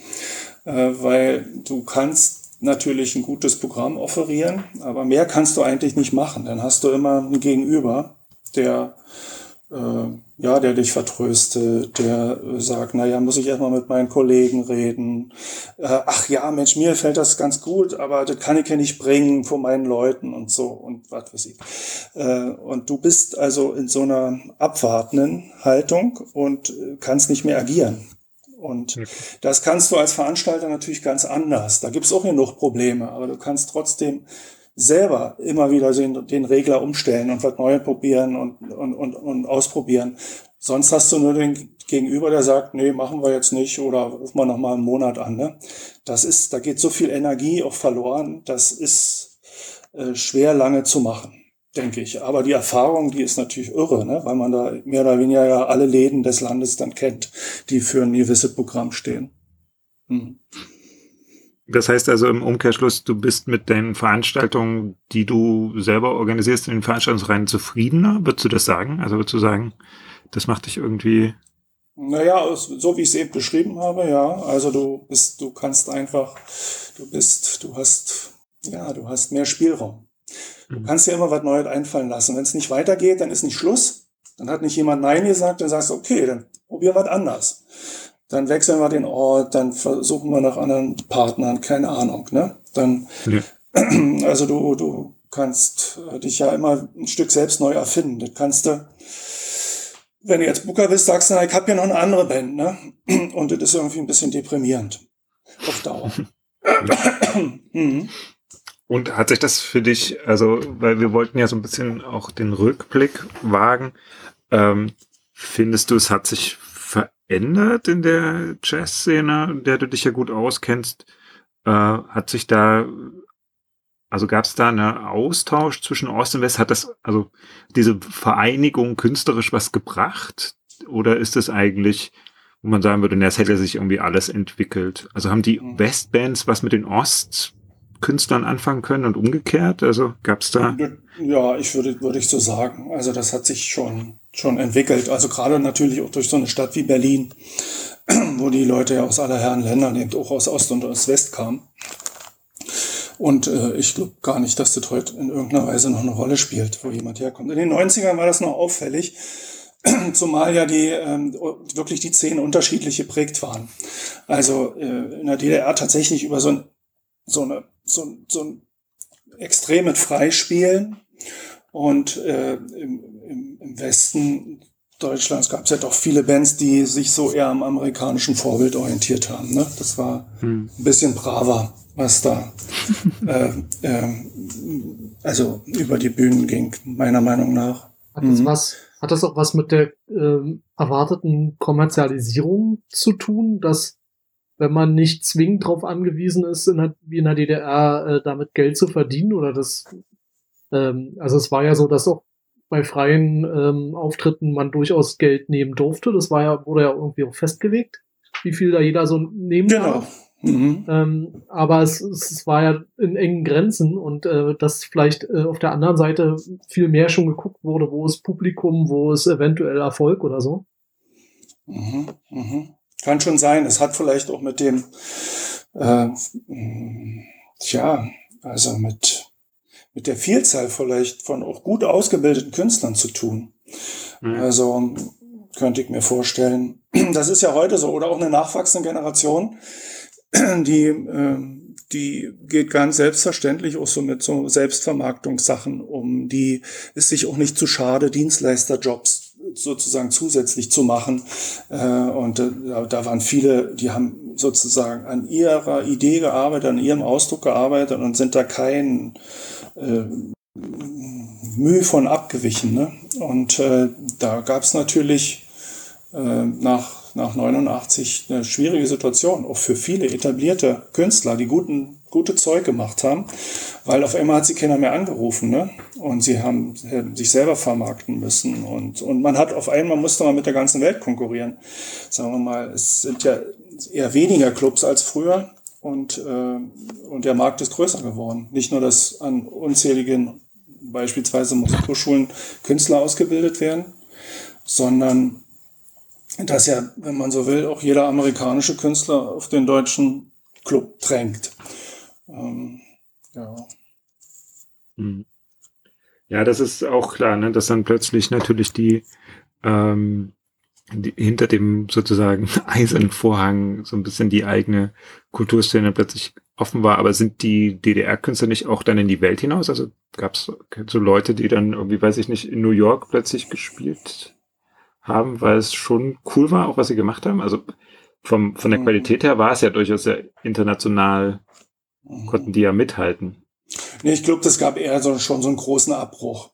Speaker 3: weil du kannst natürlich ein gutes Programm offerieren, aber mehr kannst du eigentlich nicht machen. Dann hast du immer einen Gegenüber, der äh, ja, der dich vertröstet, der äh, sagt, naja, muss ich erstmal mit meinen Kollegen reden. Äh, ach ja, Mensch, mir fällt das ganz gut, aber das kann ich ja nicht bringen vor meinen Leuten und so und was weiß ich. Äh, und du bist also in so einer abwartenden Haltung und äh, kannst nicht mehr agieren. Und okay. Das kannst du als Veranstalter natürlich ganz anders. Da gibt's auch genug Probleme, aber du kannst trotzdem selber immer wieder den, den Regler umstellen und was Neues probieren und, und, und, und ausprobieren. Sonst hast du nur den Gegenüber, der sagt, nee, machen wir jetzt nicht oder ruf mal noch mal einen Monat an. Ne? Das ist, da geht so viel Energie auch verloren. Das ist äh, schwer lange zu machen, denke ich. Aber die Erfahrung, die ist natürlich irre, ne? Weil man da mehr oder weniger ja alle Läden des Landes dann kennt, die für ein gewisses Programm stehen. Hm.
Speaker 2: Das heißt also im Umkehrschluss, du bist mit den Veranstaltungen, die du selber organisierst, in den Veranstaltungsreihen zufriedener? Würdest du das sagen? Also würdest du sagen, das macht dich irgendwie...
Speaker 3: Naja, so wie ich es eben beschrieben habe, ja. Also du bist, du kannst einfach, du bist, du hast, ja, du hast mehr Spielraum. Du kannst dir immer was Neues einfallen lassen. Wenn es nicht weitergeht, dann ist nicht Schluss. Dann hat nicht jemand Nein gesagt, dann sagst du, okay, dann probieren wir was anders. Dann wechseln wir den Ort, dann versuchen wir nach anderen Partnern, keine Ahnung, ne? Dann, ja. Also du, du kannst dich ja immer ein Stück selbst neu erfinden. Das kannst du, wenn du jetzt Booker bist, sagst du, na, ich habe ja noch eine andere Band, ne? Und das ist irgendwie ein bisschen deprimierend. Auf Dauer.
Speaker 2: mhm. Und hat sich das für dich, also, weil wir wollten ja so ein bisschen auch den Rückblick wagen, ähm, findest du, es hat sich verändert? verändert in der Jazzszene, in der du dich ja gut auskennst? Äh, hat sich da, also gab es da einen Austausch zwischen Ost und West? Hat das, also diese Vereinigung künstlerisch was gebracht? Oder ist es eigentlich, wo man sagen würde, na, es hätte sich irgendwie alles entwickelt? Also haben die Westbands was mit den Ostkünstlern anfangen können und umgekehrt? Also gab es da?
Speaker 3: Ja, ich würde, würde ich so sagen. Also das hat sich schon, schon entwickelt. Also gerade natürlich auch durch so eine Stadt wie Berlin, wo die Leute ja aus aller Herren Ländern, eben auch aus Ost und aus West kamen. Und äh, ich glaube gar nicht, dass das heute in irgendeiner Weise noch eine Rolle spielt, wo jemand herkommt. In den neunzigern war das noch auffällig, zumal ja die ähm, wirklich die Szenen unterschiedlich geprägt waren. Also äh, in der D D R tatsächlich über so ein so eine so, ein- so ein extremes Freispielen und äh, im, im, im Westen Deutschlands gab es ja doch viele Bands, die sich so eher am amerikanischen Vorbild orientiert haben. Ne? Das war
Speaker 2: Hm.
Speaker 3: ein bisschen braver, was da äh, ähm, also über die Bühnen ging, meiner Meinung nach.
Speaker 1: Hat das
Speaker 3: Mhm.
Speaker 1: was, hat das auch was mit der ähm, erwarteten Kommerzialisierung zu tun, dass wenn man nicht zwingend darauf angewiesen ist, in der, wie in der D D R äh, damit Geld zu verdienen oder das, ähm, also es war ja so, dass auch bei freien ähm, Auftritten man durchaus Geld nehmen durfte. Das war ja, wurde ja irgendwie auch festgelegt, wie viel da jeder so nehmen
Speaker 3: Genau.
Speaker 1: darf.
Speaker 3: Mhm.
Speaker 1: Ähm, aber es, es, es war ja in engen Grenzen und äh, dass vielleicht äh, auf der anderen Seite viel mehr schon geguckt wurde, wo ist Publikum, wo ist eventuell Erfolg oder so.
Speaker 3: Mhm. Mhm. Kann schon sein. Es hat vielleicht auch mit dem, äh, mh, tja, also mit, mit der Vielzahl vielleicht von auch gut ausgebildeten Künstlern zu tun.
Speaker 2: Hm.
Speaker 3: Also könnte ich mir vorstellen, das ist ja heute so, oder auch eine nachwachsende Generation, die, ähm, die geht ganz selbstverständlich auch so mit so Selbstvermarktungssachen um, die ist sich auch nicht zu schade, Dienstleisterjobs sozusagen zusätzlich zu machen. Äh, und äh, da, da waren viele, die haben sozusagen an ihrer Idee gearbeitet, an ihrem Ausdruck gearbeitet und sind da kein äh, Mühe von abgewichen. Ne? Und äh, da gab es natürlich äh, nach, nach neunundachtzig eine schwierige Situation, auch für viele etablierte Künstler, die guten, gute Zeug gemacht haben, weil auf einmal hat sie keiner mehr angerufen, ne? Und sie haben äh, sich selber vermarkten müssen und, und man hat auf einmal, musste man mit der ganzen Welt konkurrieren. Sagen wir mal, es sind ja eher weniger Clubs als früher und, äh, und der Markt ist größer geworden. Nicht nur, dass an unzähligen beispielsweise Musikhochschulen Künstler ausgebildet werden, sondern dass ja, wenn man so will, auch jeder amerikanische Künstler auf den deutschen Club drängt. Ähm, ja.
Speaker 2: Hm. Ja, das ist auch klar, ne, dass dann plötzlich natürlich die, ähm, die hinter dem sozusagen eisernen Vorhang so ein bisschen die eigene Kulturszene plötzlich offen war. Aber sind die D D R-Künstler nicht auch dann in die Welt hinaus? Also gab es so Leute, die dann irgendwie, weiß ich nicht, in New York plötzlich gespielt haben, weil es schon cool war, auch was sie gemacht haben? Also vom, von der
Speaker 3: Mhm.
Speaker 2: Qualität her war es ja durchaus sehr international, konnten die ja mithalten.
Speaker 3: Nee, ich glaube, das gab eher so, schon so einen großen Abbruch.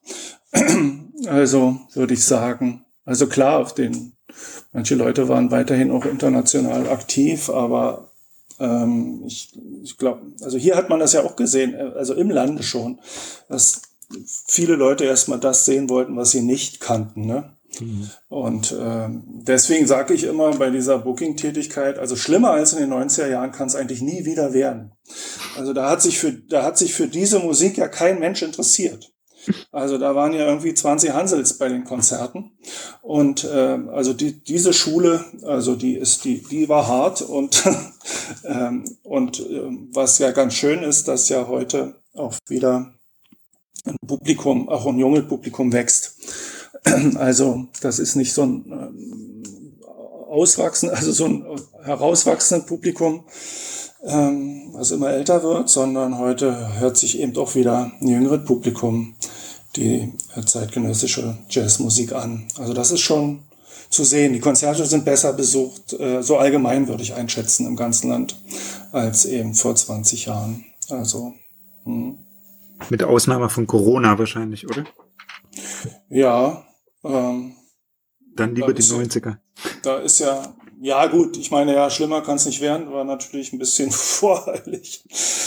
Speaker 3: Also würde ich sagen. Also klar, auf den manche Leute waren weiterhin auch international aktiv, aber ähm, ich, ich glaube, also hier hat man das ja auch gesehen, äh, also im Lande schon, dass viele Leute erstmal das sehen wollten, was sie nicht kannten, ne?
Speaker 2: Mhm.
Speaker 3: Und ähm, deswegen sage ich immer bei dieser Booking-Tätigkeit, also schlimmer als in den neunziger Jahren kann es eigentlich nie wieder werden. Also da hat sich für, da hat sich für diese Musik ja kein Mensch interessiert. Also da waren ja irgendwie zwanzig Hansels bei den Konzerten. Und ähm, also die, diese Schule, also die ist, die, die war hart und, ähm, und ähm, was ja ganz schön ist, dass ja heute auch wieder ein Publikum, auch ein junges Publikum wächst. Also das ist nicht so ein ähm, auswachsen, also so ein herauswachsendes Publikum, ähm, was immer älter wird, sondern heute hört sich eben doch wieder ein jüngeres Publikum die äh, zeitgenössische Jazzmusik an. Also das ist schon zu sehen. Die Konzerte sind besser besucht, äh, so allgemein würde ich einschätzen im ganzen Land, als eben vor zwanzig Jahren. Also hm.
Speaker 2: Mit Ausnahme von Corona wahrscheinlich, oder?
Speaker 3: ja, ähm,
Speaker 2: Dann lieber
Speaker 3: Da
Speaker 2: die
Speaker 3: ist ja-
Speaker 2: neunziger.
Speaker 3: da ist ja Ja gut, ich meine, ja, schlimmer kann es nicht werden, war natürlich ein bisschen voreilig.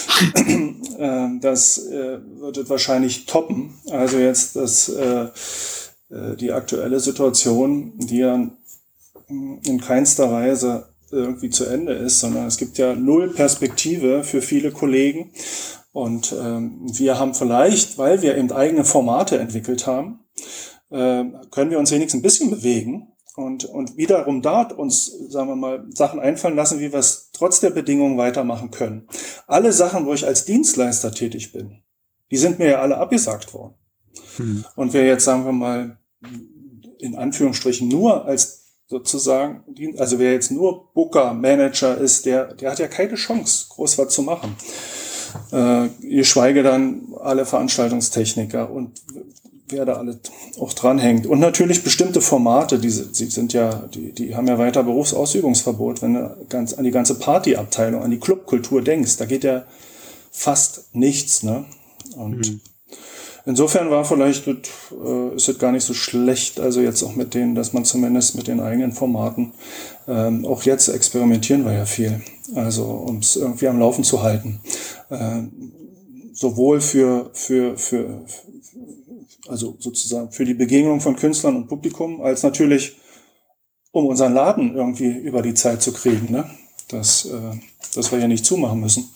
Speaker 3: äh, das äh, wird es wahrscheinlich toppen. Also jetzt das, äh, die aktuelle Situation, die ja in keinster Weise irgendwie zu Ende ist, sondern es gibt ja null Perspektive für viele Kollegen. Und ähm, wir haben vielleicht, weil wir eben eigene Formate entwickelt haben, äh, können wir uns wenigstens ein bisschen bewegen und, und wiederum dort uns, sagen wir mal, Sachen einfallen lassen, wie wir es trotz der Bedingungen weitermachen können. Alle Sachen, wo ich als Dienstleister tätig bin, die sind mir ja alle abgesagt worden. Hm. Und wer jetzt, sagen wir mal, in Anführungsstrichen nur als sozusagen, also wer jetzt nur Booker, Manager ist, der, der hat ja keine Chance, groß was zu machen. Äh, geschweige dann alle Veranstaltungstechniker und wer da alle auch dranhängt. Und natürlich bestimmte Formate, diese, die sind ja, die, die haben ja weiter Berufsausübungsverbot. Wenn du ganz an die ganze Partyabteilung, an die Clubkultur denkst, da geht ja fast nichts, ne? Und mhm. Insofern war vielleicht, äh, ist es gar nicht so schlecht, also jetzt auch mit denen, dass man zumindest mit den eigenen Formaten, ähm, auch jetzt experimentieren wir ja viel, also um es irgendwie am Laufen zu halten. Äh, sowohl für, für, für, also sozusagen für die Begegnung von Künstlern und Publikum, als natürlich, um unseren Laden irgendwie über die Zeit zu kriegen, ne? Dass, äh, dass wir ja nicht zumachen müssen.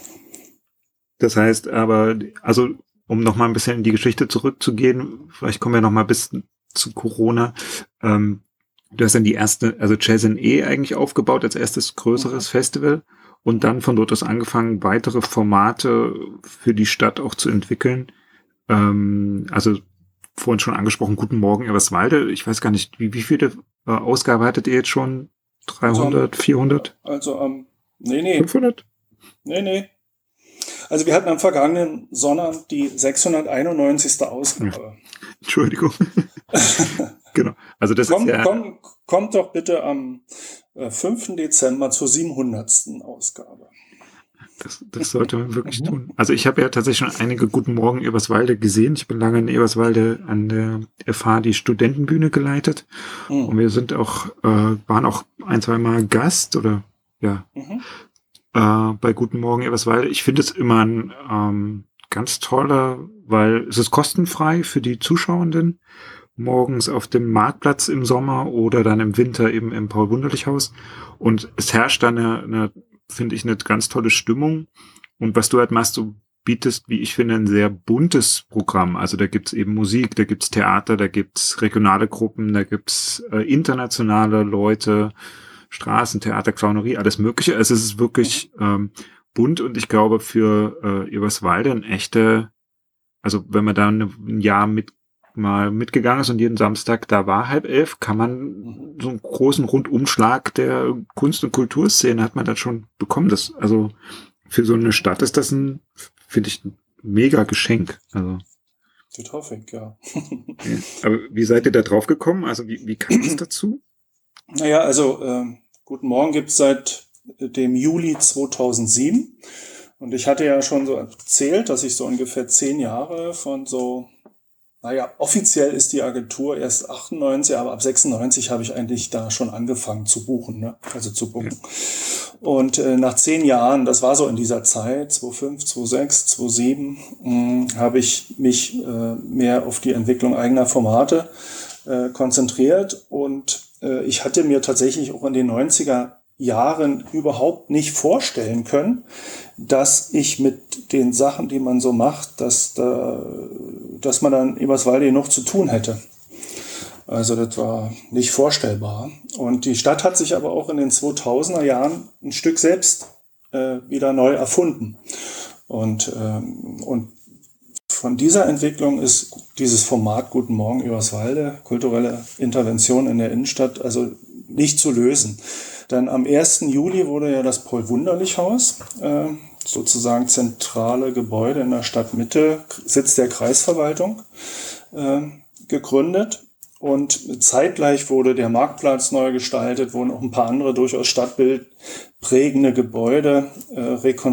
Speaker 2: Das heißt aber, also um noch mal ein bisschen in die Geschichte zurückzugehen, vielleicht kommen wir noch mal bis zu Corona. Ähm, du hast dann die erste, also Jazz in E eigentlich aufgebaut als erstes größeres mhm. Festival und dann von dort aus angefangen, weitere Formate für die Stadt auch zu entwickeln. Ähm, also vorhin schon angesprochen, Guten Morgen Eberswalde. Ich weiß gar nicht, wie, wie viele äh, Ausgaben hattet ihr jetzt schon? dreihundert, also, vierhundert?
Speaker 3: Also, ähm, nee, nee.
Speaker 2: fünfhundert?
Speaker 3: Nee, nee. Also wir hatten am vergangenen Sonntag die sechshunderteinundneunzigste Ausgabe.
Speaker 2: Entschuldigung. Genau. Also das
Speaker 3: komm,
Speaker 2: ist ja...
Speaker 3: Komm, kommt doch bitte am äh, fünften Dezember zur siebenhundertsten Ausgabe.
Speaker 2: Das, das sollte man wirklich tun. Also ich habe ja tatsächlich schon einige Guten Morgen Eberswalde gesehen. Ich bin lange in Eberswalde an der F H die Studentenbühne geleitet. Mhm. Und wir sind auch, äh, waren auch ein, zwei Mal Gast oder ja, mhm. äh, bei Guten Morgen Eberswalde. Ich finde es immer ein ähm, ganz toller, weil es ist kostenfrei für die Zuschauenden. Morgens auf dem Marktplatz im Sommer oder dann im Winter eben im Paul-Wunderlich-Haus. Und es herrscht da eine, eine finde ich, eine ganz tolle Stimmung. Und was du halt machst, du bietest, wie ich finde, ein sehr buntes Programm. Also da gibt's eben Musik, da gibt's Theater, da gibt's regionale Gruppen, da gibt's äh, internationale Leute, Straßentheater, Clownerie, alles Mögliche. Also es ist wirklich ähm, bunt und ich glaube für äh, Eberswalde ein echter, also wenn man da ein Jahr mit mal mitgegangen ist und jeden Samstag da war halb elf, kann man so einen großen Rundumschlag der Kunst- und Kulturszene hat man dann schon bekommen. Das, also für so eine Stadt ist das ein, finde ich, ein mega Geschenk. Also.
Speaker 3: Das hoffe ich, ja.
Speaker 2: Ja. Aber wie seid ihr da drauf gekommen? Also wie, wie kam es dazu?
Speaker 3: Naja, also äh, Guten Morgen gibt's seit dem Juli zweitausendsieben und ich hatte ja schon so erzählt, dass ich so ungefähr zehn Jahre von so Naja, offiziell ist die Agentur erst achtundneunzig, aber ab sechsundneunzig habe ich eigentlich da schon angefangen zu buchen, ne? Also zu buchen. Und äh, nach zehn Jahren, das war so in dieser Zeit, zweitausendfünf, zweitausendsechs, zweitausendsieben, mh, habe ich mich äh, mehr auf die Entwicklung eigener Formate äh, konzentriert. Und äh, ich hatte mir tatsächlich auch in den neunziger Jahren überhaupt nicht vorstellen können, dass ich mit den Sachen, die man so macht, dass, da, dass man dann Eberswalde noch zu tun hätte. Also das war nicht vorstellbar. Und die Stadt hat sich aber auch in den zweitausender Jahren ein Stück selbst äh, wieder neu erfunden. Und, ähm, und von dieser Entwicklung ist dieses Format Guten Morgen Eberswalde, kulturelle Intervention in der Innenstadt, also nicht zu lösen. Dann am ersten Juli wurde ja das Paul-Wunderlich-Haus, äh, sozusagen zentrale Gebäude in der Stadtmitte, Sitz der Kreisverwaltung, äh, gegründet. Und zeitgleich wurde der Marktplatz neu gestaltet, wurden auch ein paar andere durchaus stadtbildprägende Gebäude äh,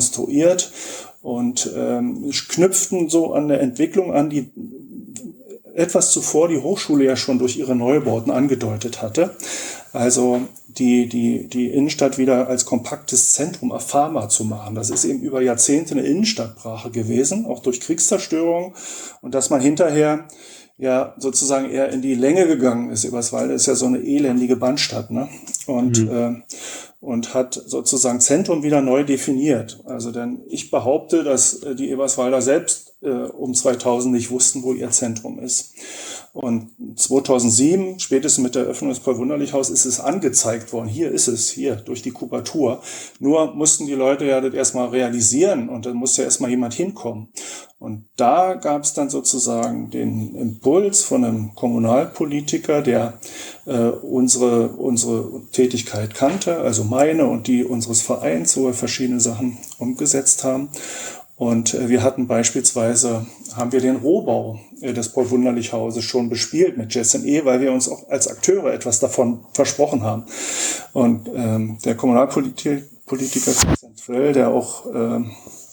Speaker 3: rekonstruiert und ähm, knüpften so an der Entwicklung an, die etwas zuvor die Hochschule ja schon durch ihre Neubauten angedeutet hatte. Also die, die, die Innenstadt wieder als kompaktes Zentrum erfahrbar zu machen. Das ist eben über Jahrzehnte eine Innenstadtbrache gewesen, auch durch Kriegszerstörung. Und dass man hinterher ja sozusagen eher in die Länge gegangen ist. Eberswalde ist ja so eine elendige Bandstadt, ne? Und, mhm. äh, und hat sozusagen Zentrum wieder neu definiert. Also denn ich behaupte, dass äh, die Eberswalder selbst äh, um zweitausend nicht wussten, wo ihr Zentrum ist. Und zweitausendsieben, spätestens mit der Eröffnung des Paul-Wunderlich-Haus, ist es angezeigt worden. Hier ist es, hier, durch die Kubatur. Nur mussten die Leute ja das erstmal realisieren und dann musste ja erstmal jemand hinkommen. Und da gab es dann sozusagen den Impuls von einem Kommunalpolitiker, der äh, unsere, unsere Tätigkeit kannte, also meine und die unseres Vereins, wo wir verschiedene Sachen umgesetzt haben. Und äh, wir hatten beispielsweise, haben wir den Rohbau äh, des Paul-Wunderlich-Hauses schon bespielt mit Jazz and E, weil wir uns auch als Akteure etwas davon versprochen haben. Und ähm, der Kommunalpolitiker Christian Trell, der auch, ähm,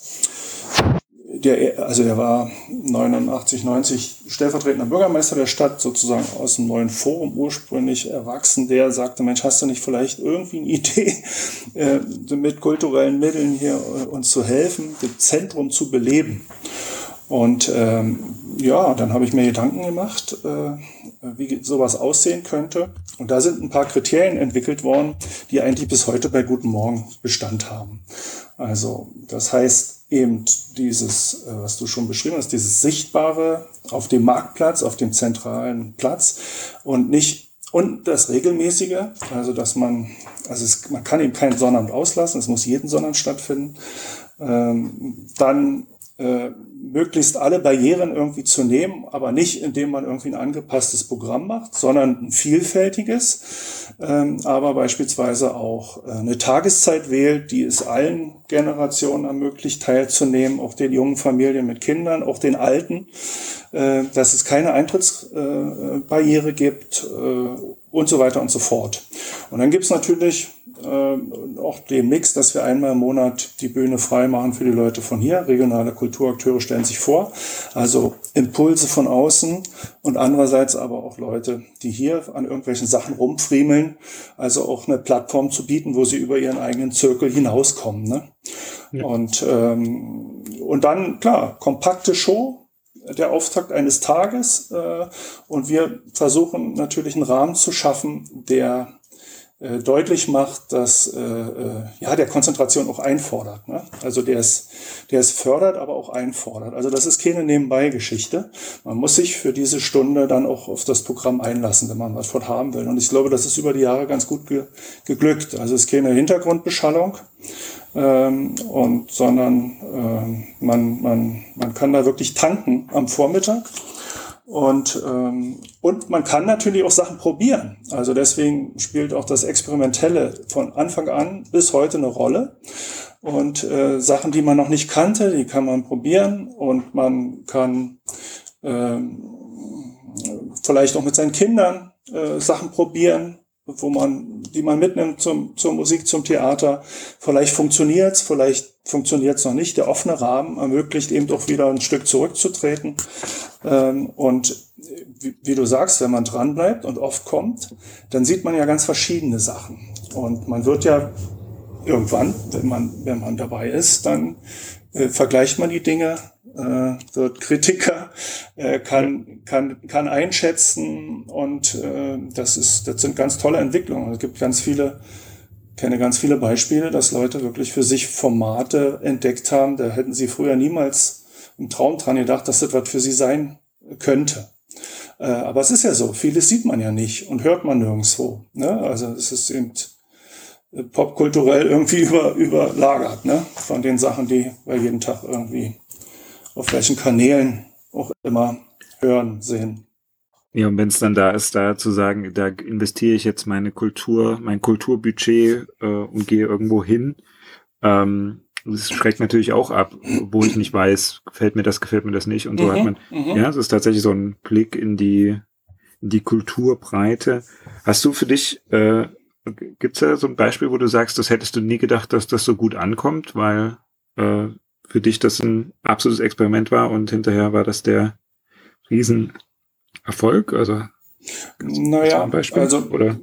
Speaker 3: der, also er war neunundachtzig, neunzig stellvertretender Bürgermeister der Stadt, sozusagen aus dem neuen Forum ursprünglich erwachsen, der sagte, Mensch, hast du nicht vielleicht irgendwie eine Idee, äh, mit kulturellen Mitteln hier äh, uns zu helfen, das Zentrum zu beleben? Und ähm, ja, dann habe ich mir Gedanken gemacht, äh, wie sowas aussehen könnte. Und da sind ein paar Kriterien entwickelt worden, die eigentlich bis heute bei Guten Morgen Bestand haben. Also das heißt eben dieses, äh, was du schon beschrieben hast, dieses Sichtbare auf dem Marktplatz, auf dem zentralen Platz und nicht und das Regelmäßige, also dass man, also es, man kann eben keinen Sonnabend auslassen, es muss jeden Sonnabend stattfinden. Ähm, dann äh, möglichst alle Barrieren irgendwie zu nehmen, aber nicht, indem man irgendwie ein angepasstes Programm macht, sondern ein vielfältiges, ähm, aber beispielsweise auch äh, eine Tageszeit wählt, die es allen Generationen ermöglicht, teilzunehmen, auch den jungen Familien mit Kindern, auch den Alten, äh, dass es keine Eintrittsbarriere äh, gibt äh, und so weiter und so fort. Und dann gibt es natürlich äh, auch den Mix, dass wir einmal im Monat die Bühne frei machen für die Leute von hier. Regionale Kulturakteure stellen sich vor, also Impulse von außen und andererseits aber auch Leute, die hier an irgendwelchen Sachen rumfriemeln, also auch eine Plattform zu bieten, wo sie über ihren eigenen Zirkel hinauskommen. Ne? Ja. Und, ähm, und dann, klar, kompakte Show, der Auftakt eines Tages äh, und wir versuchen natürlich einen Rahmen zu schaffen, der äh, deutlich macht, dass äh, äh, ja der Konzentration auch einfordert. Ne? Also der ist, der ist fördert, aber auch einfordert. Also das ist keine Nebenbei-Geschichte. Man muss sich für diese Stunde dann auch auf das Programm einlassen, wenn man was von haben will. Und ich glaube, das ist über die Jahre ganz gut ge- geglückt. Also es ist keine Hintergrundbeschallung. Ähm, und sondern ähm, man man man kann da wirklich tanken am Vormittag und ähm, und man kann natürlich auch Sachen probieren. Also deswegen spielt auch das Experimentelle von Anfang an bis heute eine Rolle und äh, Sachen, die man noch nicht kannte, die kann man probieren und man kann ähm, vielleicht auch mit seinen Kindern äh, Sachen probieren, wo man, die man mitnimmt zum, zur Musik, zum Theater. Vielleicht funktioniert's, vielleicht funktioniert's noch nicht. Der offene Rahmen ermöglicht eben doch wieder ein Stück zurückzutreten. Ähm, und wie, wie du sagst, wenn man dran bleibt und oft kommt, dann sieht man ja ganz verschiedene Sachen. Und man wird ja irgendwann, wenn man, wenn man dabei ist, dann äh, vergleicht man die Dinge, äh, wird Kritiker, äh, kann, kann, kann einschätzen und äh, das ist, das sind ganz tolle Entwicklungen. Es gibt ganz viele, kenne ganz viele Beispiele, dass Leute wirklich für sich Formate entdeckt haben, da hätten sie früher niemals im Traum dran gedacht, dass das was für sie sein könnte. Äh, aber es ist ja so, vieles sieht man ja nicht und hört man nirgendwo. Ne? Also es ist eben popkulturell irgendwie über, überlagert, ne? Von den Sachen, die wir jeden Tag irgendwie auf welchen Kanälen auch immer hören, sehen.
Speaker 2: Ja, und wenn es dann da ist, da zu sagen, da investiere ich jetzt meine Kultur, mein Kulturbudget äh, und gehe irgendwo hin, ähm, das schreckt natürlich auch ab, wo ich nicht weiß, gefällt mir das, gefällt mir das nicht und so
Speaker 3: Mhm,
Speaker 2: hat man,
Speaker 3: mhm.
Speaker 2: ja, es ist tatsächlich so ein Blick in die, in die Kulturbreite. Hast du für dich, äh, gibt's da so ein Beispiel, wo du sagst, das hättest du nie gedacht, dass das so gut ankommt, weil äh, für dich das ein absolutes Experiment war und hinterher war das der Riesenerfolg Erfolg? Also,
Speaker 3: naja,
Speaker 2: ein Beispiel,
Speaker 3: also,
Speaker 2: oder?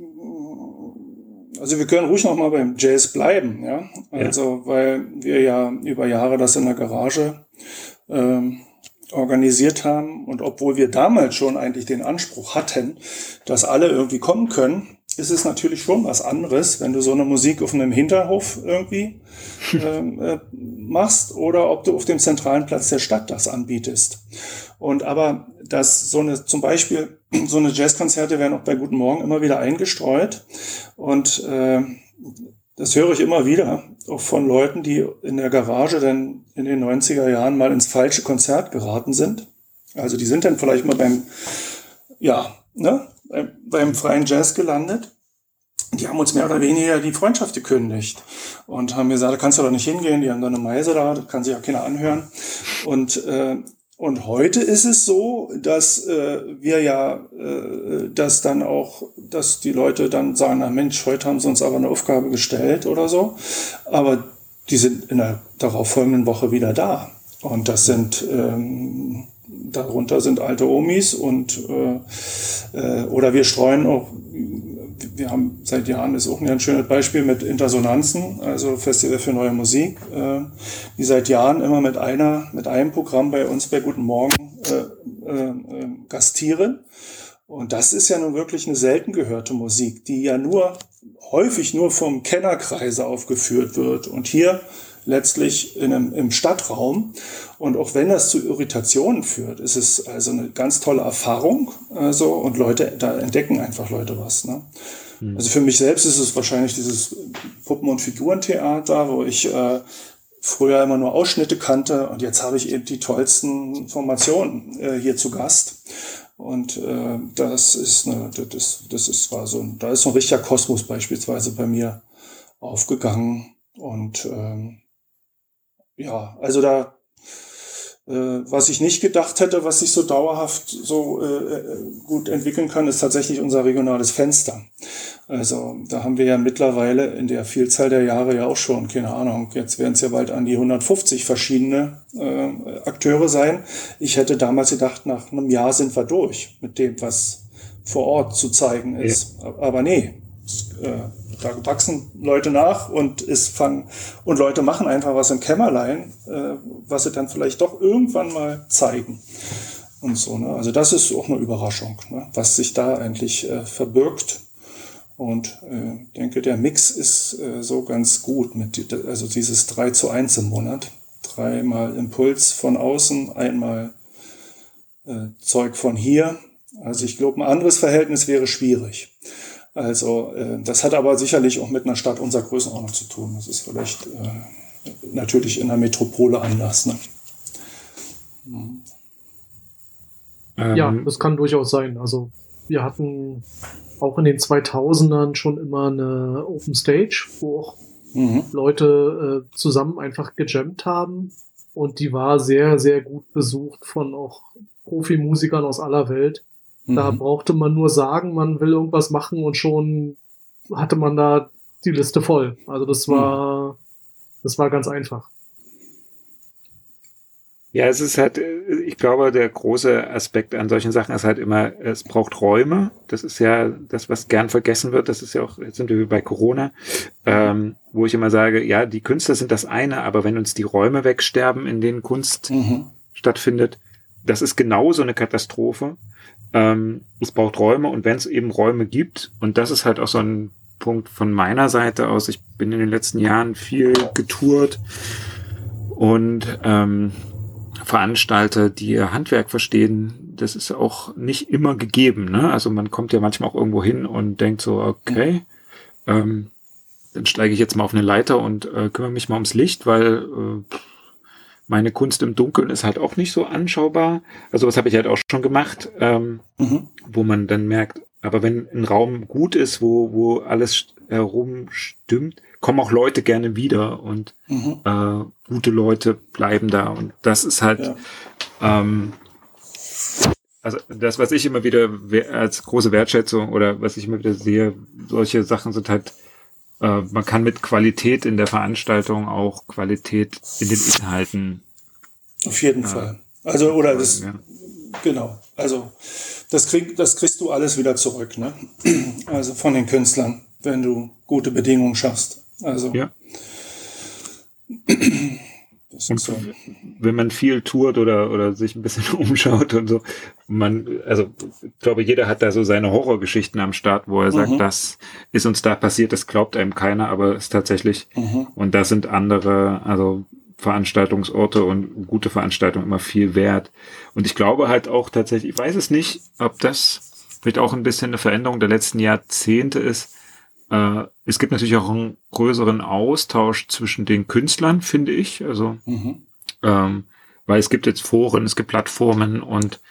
Speaker 3: also wir können ruhig noch mal beim Jazz bleiben, ja. Also, ja. Weil wir ja über Jahre das in der Garage ähm, organisiert haben und obwohl wir damals schon eigentlich den Anspruch hatten, dass alle irgendwie kommen können, ist es natürlich schon was anderes, wenn du so eine Musik auf einem Hinterhof irgendwie äh, machst oder ob du auf dem zentralen Platz der Stadt das anbietest. Und aber dass so eine, zum Beispiel so eine Jazzkonzerte werden auch bei Guten Morgen immer wieder eingestreut und äh, das höre ich immer wieder, auch von Leuten, die in der Garage dann in den neunziger Jahren mal ins falsche Konzert geraten sind. Also die sind dann vielleicht mal beim, ja, ne, beim, beim freien Jazz gelandet. Die haben uns mehr oder weniger die Freundschaft gekündigt und haben gesagt, da kannst du doch nicht hingehen, die haben da eine Meise da, das kann sich auch keiner anhören. Und äh, Und heute ist es so, dass äh, wir ja, äh, dass dann auch, dass die Leute dann sagen, na Mensch, heute haben sie uns aber eine Aufgabe gestellt oder so. Aber die sind in der darauffolgenden Woche wieder da. Und das sind, ähm, darunter sind alte Omis und äh, äh, oder wir streuen auch, wir haben seit Jahren, das ist auch ein schönes Beispiel mit Intersonanzen, also Festival für neue Musik, äh, die seit Jahren immer mit einer, mit einem Programm bei uns bei Guten Morgen äh, äh, gastieren. Und das ist ja nun wirklich eine selten gehörte Musik, die ja nur, häufig nur vom Kennerkreise aufgeführt wird und hier letztlich in einem, im Stadtraum. Und auch wenn das zu Irritationen führt, ist es also eine ganz tolle Erfahrung. Also, und Leute, da entdecken einfach Leute was. Ne? Mhm. Also für mich selbst ist es wahrscheinlich dieses Puppen- und Figurentheater, wo ich äh, früher immer nur Ausschnitte kannte und jetzt habe ich eben die tollsten Formationen äh, hier zu Gast. Und äh, das ist eine, das, das ist war so ein, da ist so ein richtiger Kosmos beispielsweise bei mir aufgegangen. Und ähm, ja, also da, äh, was ich nicht gedacht hätte, was sich so dauerhaft so äh, gut entwickeln kann, ist tatsächlich unser regionales Fenster. Also da haben wir ja mittlerweile in der Vielzahl der Jahre ja auch schon, keine Ahnung, jetzt werden es ja bald an die hundertfünfzig verschiedene äh, Akteure sein. Ich hätte damals gedacht, nach einem Jahr sind wir durch mit dem, was vor Ort zu zeigen ist. Ja. Aber nee, äh, da wachsen Leute nach und es fangen und Leute machen einfach was im Kämmerlein, äh, was sie dann vielleicht doch irgendwann mal zeigen und so. Ne? Also das ist auch eine Überraschung, ne? Was sich da eigentlich äh, verbirgt. Und äh, denke, der Mix ist äh, so ganz gut mit, also dieses drei zu eins im Monat. Dreimal Impuls von außen, einmal äh, Zeug von hier. Also ich glaube, ein anderes Verhältnis wäre schwierig. Also äh, das hat aber sicherlich auch mit einer Stadt unserer Größenordnung zu tun. Das ist vielleicht äh, natürlich in der Metropole anders. Ne?
Speaker 1: Mhm. Ja, das kann durchaus sein. Also wir hatten auch in den zweitausendern schon immer eine Open Stage, wo auch mhm. Leute äh, zusammen einfach gejammt haben. Und die war sehr, sehr gut besucht von auch Profimusikern aus aller Welt. Da brauchte man nur sagen, man will irgendwas machen und schon hatte man da die Liste voll. Also das war, das war ganz einfach.
Speaker 2: Ja, es ist halt, ich glaube, der große Aspekt an solchen Sachen ist halt immer, es braucht Räume. Das ist ja das, was gern vergessen wird. Das ist ja auch, jetzt sind wir bei Corona, ähm, wo ich immer sage, ja, die Künstler sind das eine, aber wenn uns die Räume wegsterben, in denen Kunst mhm. stattfindet, das ist genauso eine Katastrophe. Ähm, es braucht Räume und wenn es eben Räume gibt, und das ist halt auch so ein Punkt von meiner Seite aus, ich bin in den letzten Jahren viel getourt und ähm, Veranstalter, die ihr Handwerk verstehen, das ist auch nicht immer gegeben, ne? Also man kommt ja manchmal auch irgendwo hin und denkt so, okay, ähm, dann steige ich jetzt mal auf eine Leiter und äh, kümmere mich mal ums Licht, weil äh, meine Kunst im Dunkeln ist halt auch nicht so anschaubar. Also was habe ich halt auch schon gemacht, ähm, mhm. wo man dann merkt, aber wenn ein Raum gut ist, wo wo alles herum stimmt, kommen auch Leute gerne wieder und mhm. äh, gute Leute bleiben da. Und das ist halt ja. ähm, also das, was ich immer wieder als große Wertschätzung oder was ich immer wieder sehe, solche Sachen sind halt, äh, man kann mit Qualität in der Veranstaltung auch Qualität in den Inhalten.
Speaker 3: Auf jeden äh, Fall. Also, oder das,
Speaker 2: ja.
Speaker 3: genau. Also das, krieg, das kriegst du alles wieder zurück, ne? Also von den Künstlern, wenn du gute Bedingungen schaffst. Also
Speaker 2: Ja.
Speaker 3: das
Speaker 2: Und
Speaker 3: ist so.
Speaker 2: wenn man viel tourt oder, oder sich ein bisschen umschaut und so, man, also, ich glaube, jeder hat da so seine Horrorgeschichten am Start, wo er sagt,
Speaker 3: Mhm.
Speaker 2: das ist uns da passiert, das glaubt einem keiner, aber ist tatsächlich,
Speaker 3: Mhm.
Speaker 2: und da sind andere, also, Veranstaltungsorte und gute Veranstaltungen immer viel wert. Und ich glaube halt auch tatsächlich, ich weiß es nicht, ob das vielleicht auch ein bisschen eine Veränderung der letzten Jahrzehnte ist. Äh, es gibt natürlich auch einen größeren Austausch zwischen den Künstlern, finde ich. Also,
Speaker 3: Mhm.
Speaker 2: ähm, weil es gibt jetzt Foren, es gibt Plattformen und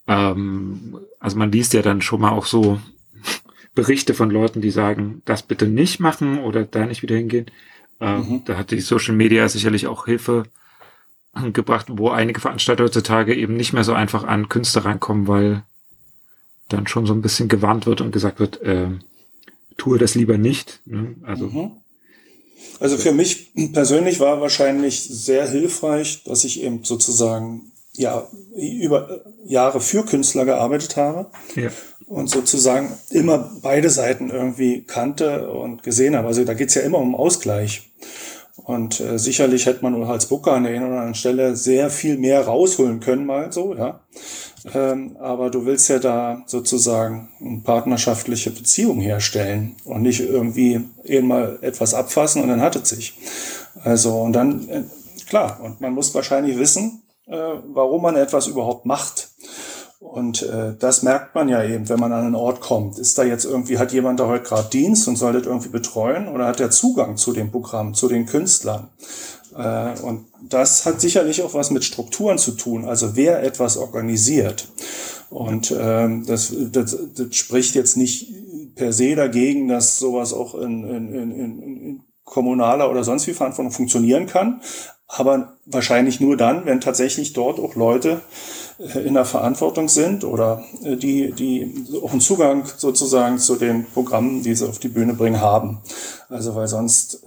Speaker 2: ähm, also man liest ja dann schon mal auch so Berichte von Leuten, die sagen, das bitte nicht machen oder da nicht wieder hingehen. Ähm,
Speaker 3: Mhm.
Speaker 2: da hat die Social Media sicherlich auch Hilfe gebracht, wo einige Veranstalter heutzutage eben nicht mehr so einfach an Künstler rankommen, weil dann schon so ein bisschen gewarnt wird und gesagt wird, äh, tue das lieber nicht. Ne? Also
Speaker 3: Mhm. Also für mich persönlich war wahrscheinlich sehr hilfreich, dass ich eben sozusagen ja über Jahre für Künstler gearbeitet habe
Speaker 2: ja,
Speaker 3: und sozusagen immer beide Seiten irgendwie kannte und gesehen habe. Also da geht's ja immer um Ausgleich. Und äh, sicherlich hätte man als Booker an der einen oder anderen Stelle sehr viel mehr rausholen können, mal so, ja. Ähm, aber du willst ja da sozusagen eine partnerschaftliche Beziehung herstellen und nicht irgendwie eben mal etwas abfassen und dann hat es sich. Also und dann, äh, klar, und man muss wahrscheinlich wissen, äh, warum man etwas überhaupt macht. Und äh, das merkt man ja eben, wenn man an einen Ort kommt. Ist da jetzt irgendwie, hat jemand da heute gerade Dienst und soll das irgendwie betreuen oder hat der Zugang zu dem Programm, zu den Künstlern? Äh, und das hat sicherlich auch was mit Strukturen zu tun, also wer etwas organisiert. Und ähm, das, das, das spricht jetzt nicht per se dagegen, dass sowas auch in, in, in, in kommunaler oder sonst wie Verantwortung funktionieren kann. Aber wahrscheinlich nur dann, wenn tatsächlich dort auch Leute in der Verantwortung sind oder die, die auch einen Zugang sozusagen zu den Programmen, die sie auf die Bühne bringen, haben. Also weil sonst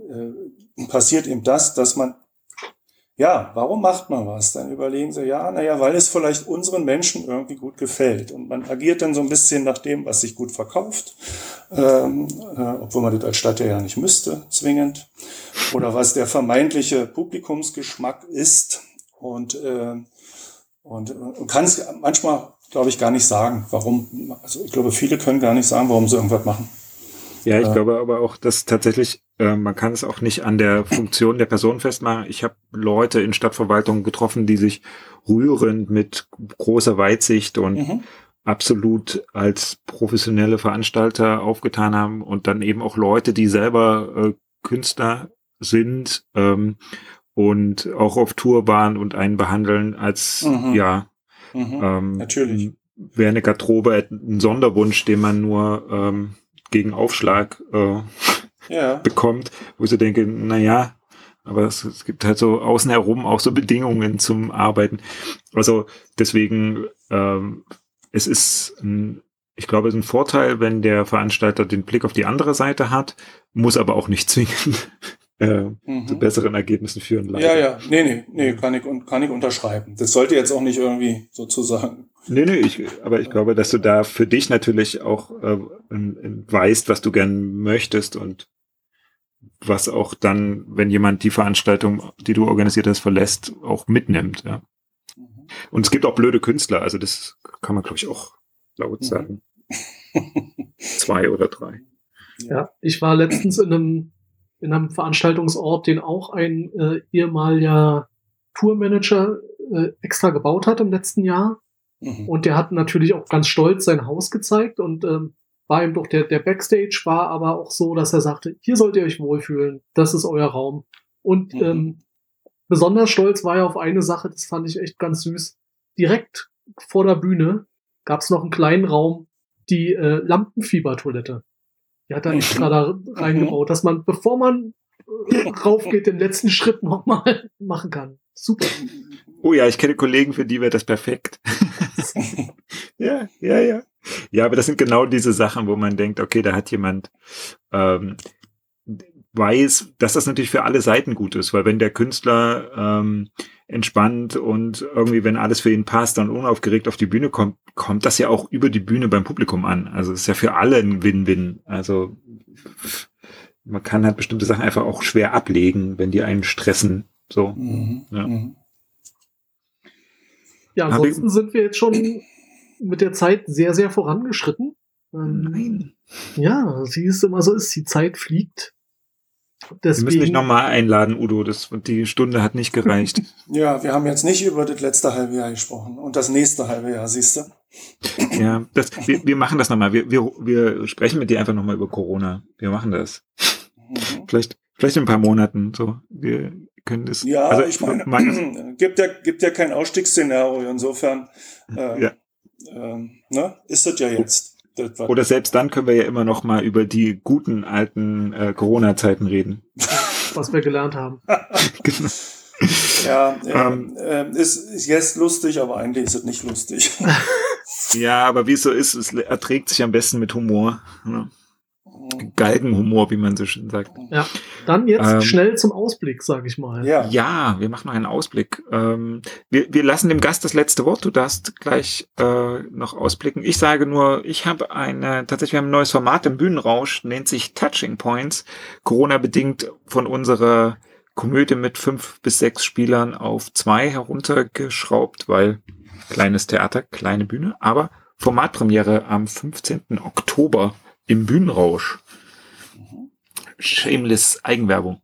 Speaker 3: äh, passiert eben das, dass man, ja, warum macht man was? Dann überlegen sie, ja, naja, weil es vielleicht unseren Menschen irgendwie gut gefällt. Und man agiert dann so ein bisschen nach dem, was sich gut verkauft, ähm, äh, obwohl man das als Stadt ja nicht müsste, zwingend. Oder was der vermeintliche Publikumsgeschmack ist. Und äh, Und, und kann es manchmal, glaube ich, gar nicht sagen, warum. Also ich glaube, viele können gar nicht sagen, warum sie irgendwas machen.
Speaker 2: ja, ich
Speaker 3: Äh,
Speaker 2: glaube aber auch, dass tatsächlich, äh, man kann es auch nicht an der Funktion der Person festmachen. Ich habe Leute in Stadtverwaltungen getroffen, die sich rührend mit großer Weitsicht und
Speaker 3: mhm,
Speaker 2: absolut als professionelle Veranstalter aufgetan haben und dann eben auch Leute, die selber äh, Künstler sind ähm, und auch auf Tour waren und einen behandeln als,
Speaker 3: mhm,
Speaker 2: ja,
Speaker 3: mhm,
Speaker 2: ähm,
Speaker 3: natürlich.
Speaker 2: wäre eine Garderobe ein Sonderwunsch, den man nur ähm, gegen Aufschlag äh,
Speaker 3: Ja.
Speaker 2: bekommt, wo ich so denke, na ja, aber es, es gibt halt so außen herum auch so Bedingungen zum Arbeiten. Also deswegen, ähm, es ist, ein, ich glaube, es ist ein Vorteil, wenn der Veranstalter den Blick auf die andere Seite hat, muss aber auch nicht zwingend äh, zu
Speaker 3: Mhm.
Speaker 2: besseren Ergebnissen führen,
Speaker 3: Ja,
Speaker 2: leider.
Speaker 3: ja. Nee, nee, nee, kann ich, und kann ich unterschreiben. Das sollte jetzt auch nicht irgendwie sozusagen.
Speaker 2: Nee, nee, ich, aber ich glaube, dass du da für dich natürlich auch äh, in, in weißt, was du gern möchtest und was auch dann, wenn jemand die Veranstaltung, die du organisiert hast, verlässt, auch mitnimmt. Ja.
Speaker 3: Mhm.
Speaker 2: Und es gibt auch blöde Künstler, also das kann man, glaube ich, auch laut
Speaker 3: Mhm.
Speaker 2: sagen. Zwei oder drei.
Speaker 1: Ja, ich war letztens in einem, in einem Veranstaltungsort, den auch ein äh, ehemaliger Tourmanager äh, extra gebaut hat im letzten Jahr.
Speaker 3: Mhm.
Speaker 1: Und der hat natürlich auch ganz stolz sein Haus gezeigt und ähm, war ihm doch der, der Backstage war aber auch so, dass er sagte, hier sollt ihr euch wohlfühlen, das ist euer Raum. Und
Speaker 3: Mhm.
Speaker 1: ähm, besonders stolz war er auf eine Sache, das fand ich echt ganz süß. Direkt vor der Bühne gab es noch einen kleinen Raum, die äh, Lampenfiebertoilette. Die hat er extra da reingebaut, dass man, bevor man äh, raufgeht, den letzten Schritt nochmal machen kann. Super.
Speaker 2: Oh ja, ich kenne Kollegen, für die wäre das perfekt. ja, ja, ja. Ja, aber das sind genau diese Sachen, wo man denkt, okay, da hat jemand ähm, weiß, dass das natürlich für alle Seiten gut ist, weil wenn der Künstler ähm, entspannt und irgendwie, wenn alles für ihn passt, dann unaufgeregt auf die Bühne kommt, kommt das ja auch über die Bühne beim Publikum an. Also es ist ja für alle ein Win-Win. Also man kann halt bestimmte Sachen einfach auch schwer ablegen, wenn die einen stressen. So.
Speaker 3: Mhm.
Speaker 2: Ja.
Speaker 3: Mhm.
Speaker 1: Ja, ansonsten sind wir jetzt schon mit der Zeit sehr, sehr vorangeschritten. Ähm,
Speaker 2: Nein.
Speaker 1: Ja, wie es immer so ist, die Zeit fliegt. Deswegen,
Speaker 2: Wir müssen dich nochmal einladen, Udo. Das, die Stunde hat nicht gereicht.
Speaker 3: Ja, wir haben jetzt nicht über das letzte halbe Jahr gesprochen und das nächste halbe Jahr, siehst du?
Speaker 2: Ja, das, wir, wir machen das nochmal. Wir, wir, wir sprechen mit dir einfach nochmal über Corona. Wir machen das.
Speaker 3: Mhm.
Speaker 2: Vielleicht, vielleicht in ein paar Monaten. So, wir können das.
Speaker 3: Ja,
Speaker 2: also,
Speaker 3: ich meine, gibt ja, gibt ja kein Ausstiegsszenario. Insofern, ähm,
Speaker 2: ja.
Speaker 3: ähm, ne, ist das ja jetzt. Das war-
Speaker 2: Oder selbst dann können wir ja immer noch mal über die guten alten äh, Corona-Zeiten reden.
Speaker 1: was wir gelernt haben.
Speaker 2: Genau.
Speaker 3: Ja,
Speaker 2: Ähm,
Speaker 3: äh, äh, ist, ist jetzt lustig, aber eigentlich ist es nicht lustig.
Speaker 2: Ja, aber wie es so ist, es erträgt sich am besten mit Humor. Ne? Galgenhumor, wie man so schön sagt.
Speaker 1: Ja, dann jetzt
Speaker 2: Ähm,
Speaker 1: schnell zum Ausblick, sage ich mal.
Speaker 3: Ja,
Speaker 2: Ja, wir machen noch einen Ausblick. Ähm, wir, wir lassen dem Gast das letzte Wort. Du darfst gleich äh, noch ausblicken. Ich sage nur, ich habe eine, tatsächlich wir haben ein neues Format im Bühnenrausch, nennt sich Touching Points. Corona-bedingt von unserer Komödie mit fünf bis sechs Spielern auf zwei heruntergeschraubt, weil kleines Theater, kleine Bühne. Aber Formatpremiere am fünfzehnten Oktober im Bühnenrausch. Shameless Eigenwerbung.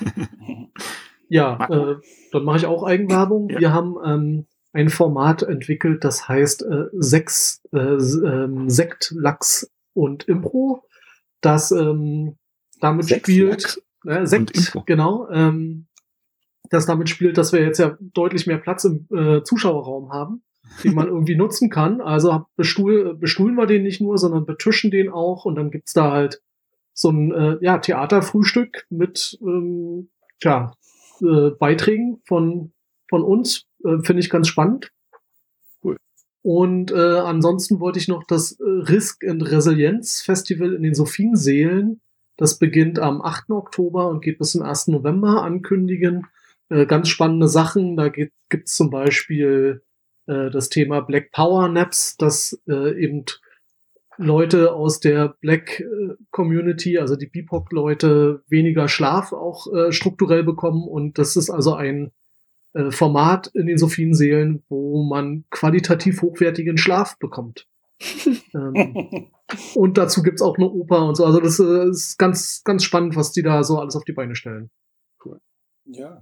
Speaker 1: Ja,
Speaker 2: Marco?
Speaker 1: äh, dann mache ich auch Eigenwerbung.
Speaker 2: Ja.
Speaker 1: Wir haben ähm, ein Format entwickelt, das heißt äh, Sex, äh, S- ähm, Sekt, Lachs und Impro, das ähm, damit
Speaker 2: Sex,
Speaker 1: spielt,
Speaker 2: Lachs
Speaker 1: äh,
Speaker 2: und
Speaker 1: Sekt,
Speaker 2: Impro.
Speaker 1: genau, ähm, das damit spielt, dass wir jetzt ja deutlich mehr Platz im äh, Zuschauerraum haben, den man irgendwie nutzen kann. Also bestuhl, bestuhlen wir den nicht nur, sondern betischen den auch und dann gibt's da halt so ein äh, ja, Theaterfrühstück mit ähm, tja, äh, Beiträgen von, von uns. Äh, Finde ich ganz spannend.
Speaker 2: Cool.
Speaker 1: Und äh, ansonsten wollte ich noch das äh, Risk and Resilienz Festival in den Sophienseelen, das beginnt am achten Oktober und geht bis zum ersten November, ankündigen. Äh, ganz spannende Sachen. Da gibt es zum Beispiel äh, das Thema Black Power Naps, das äh, eben Leute aus der Black äh, Community, also die B I P O C-Leute, weniger Schlaf auch äh, strukturell bekommen. Und das ist also ein äh, Format in den Sophienseelen, wo man qualitativ hochwertigen Schlaf bekommt. ähm, und dazu gibt's auch eine Oper und so. Also das äh, ist ganz, ganz spannend, was die da so alles auf die Beine stellen.
Speaker 3: ja.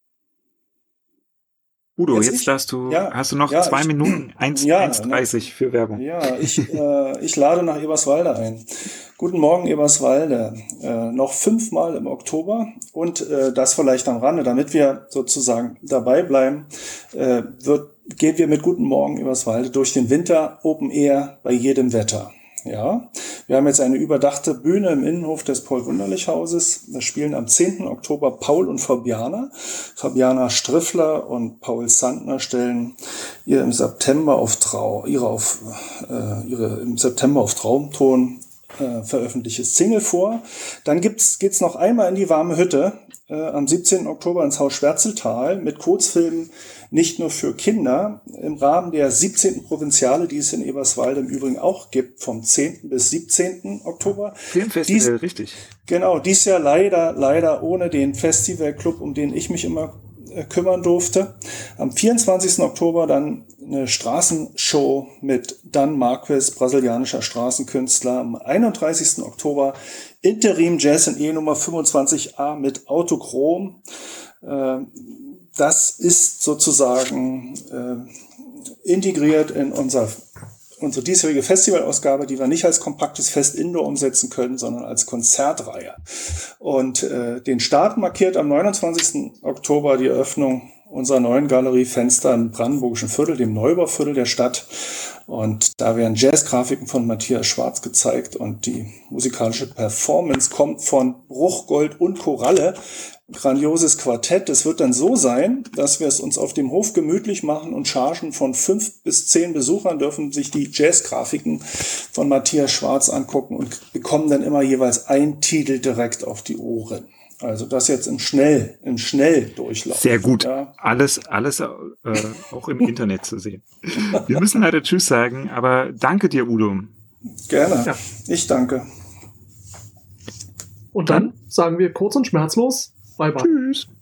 Speaker 2: Udo,
Speaker 3: Jetzt
Speaker 2: jetzt,
Speaker 3: ich?
Speaker 2: darfst du,
Speaker 3: Ja,
Speaker 2: hast du noch
Speaker 3: ja,
Speaker 2: zwei
Speaker 3: ich-
Speaker 2: Minuten, eins
Speaker 3: Ja,
Speaker 2: eins dreißig für Werbung.
Speaker 3: Ja, ich, äh, ich lade nach Eberswalde ein. Guten Morgen, Eberswalde. Äh, noch fünfmal im Oktober und äh, das vielleicht am Rande, damit wir sozusagen dabei bleiben, äh, wird, gehen wir mit Guten Morgen, Eberswalde durch den Winter Open Air bei jedem Wetter. Ja, wir haben jetzt eine überdachte Bühne im Innenhof des Paul-Wunderlich-Hauses. Da spielen am zehnten Oktober Paul und Fabiana. Fabiana Striffler und Paul Sandner stellen ihr im September auf Trau, ihre auf, äh, ihre im September auf Traumton äh, veröffentlichtes Single vor. Dann gibt's, geht's noch einmal in die warme Hütte äh, am siebzehnten Oktober ins Haus Schwärzeltal mit Kurzfilmen nicht nur für Kinder im Rahmen der siebzehnten Provinziale, die es in Eberswalde im Übrigen auch gibt, vom zehnten bis siebzehnten Oktober.
Speaker 2: Filmfestival,
Speaker 3: Dies-
Speaker 2: richtig.
Speaker 3: Genau, dies Jahr leider, leider ohne den Festivalclub, um den ich mich immer äh, kümmern durfte. Am vierundzwanzigsten Oktober dann eine Straßenshow mit Dan Marquez, brasilianischer Straßenkünstler. Am einunddreißigsten Oktober Interim Jazz in E Nummer fünfundzwanzig a mit Autochrom. Äh, das ist sozusagen äh, integriert in unser unsere diesjährige Festivalausgabe, die wir nicht als kompaktes Fest Indoor umsetzen können, sondern als Konzertreihe. Und äh, den Start markiert am neunundzwanzigsten Oktober die Eröffnung unserer neuen Galerie Fenster im Brandenburgischen Viertel, dem Neubauviertel der Stadt. Und da werden Jazzgrafiken von Matthias Schwarz gezeigt und die musikalische Performance kommt von Bruchgold und Koralle. grandioses Quartett. Es wird dann so sein, dass wir es uns auf dem Hof gemütlich machen und Chargen von fünf bis zehn Besuchern dürfen sich die Jazz-Grafiken von Matthias Schwarz angucken und bekommen dann immer jeweils einen Titel direkt auf die Ohren. Also das jetzt im Schnell, im Schnelldurchlauf.
Speaker 2: Sehr gut.
Speaker 3: Ja.
Speaker 2: Alles, alles äh, auch im Internet zu sehen. Wir müssen leider Tschüss sagen, aber danke dir, Udo.
Speaker 3: Gerne.
Speaker 1: Ja.
Speaker 3: Ich danke.
Speaker 1: Und dann sagen wir kurz und schmerzlos, bye bye.
Speaker 2: Tschüss.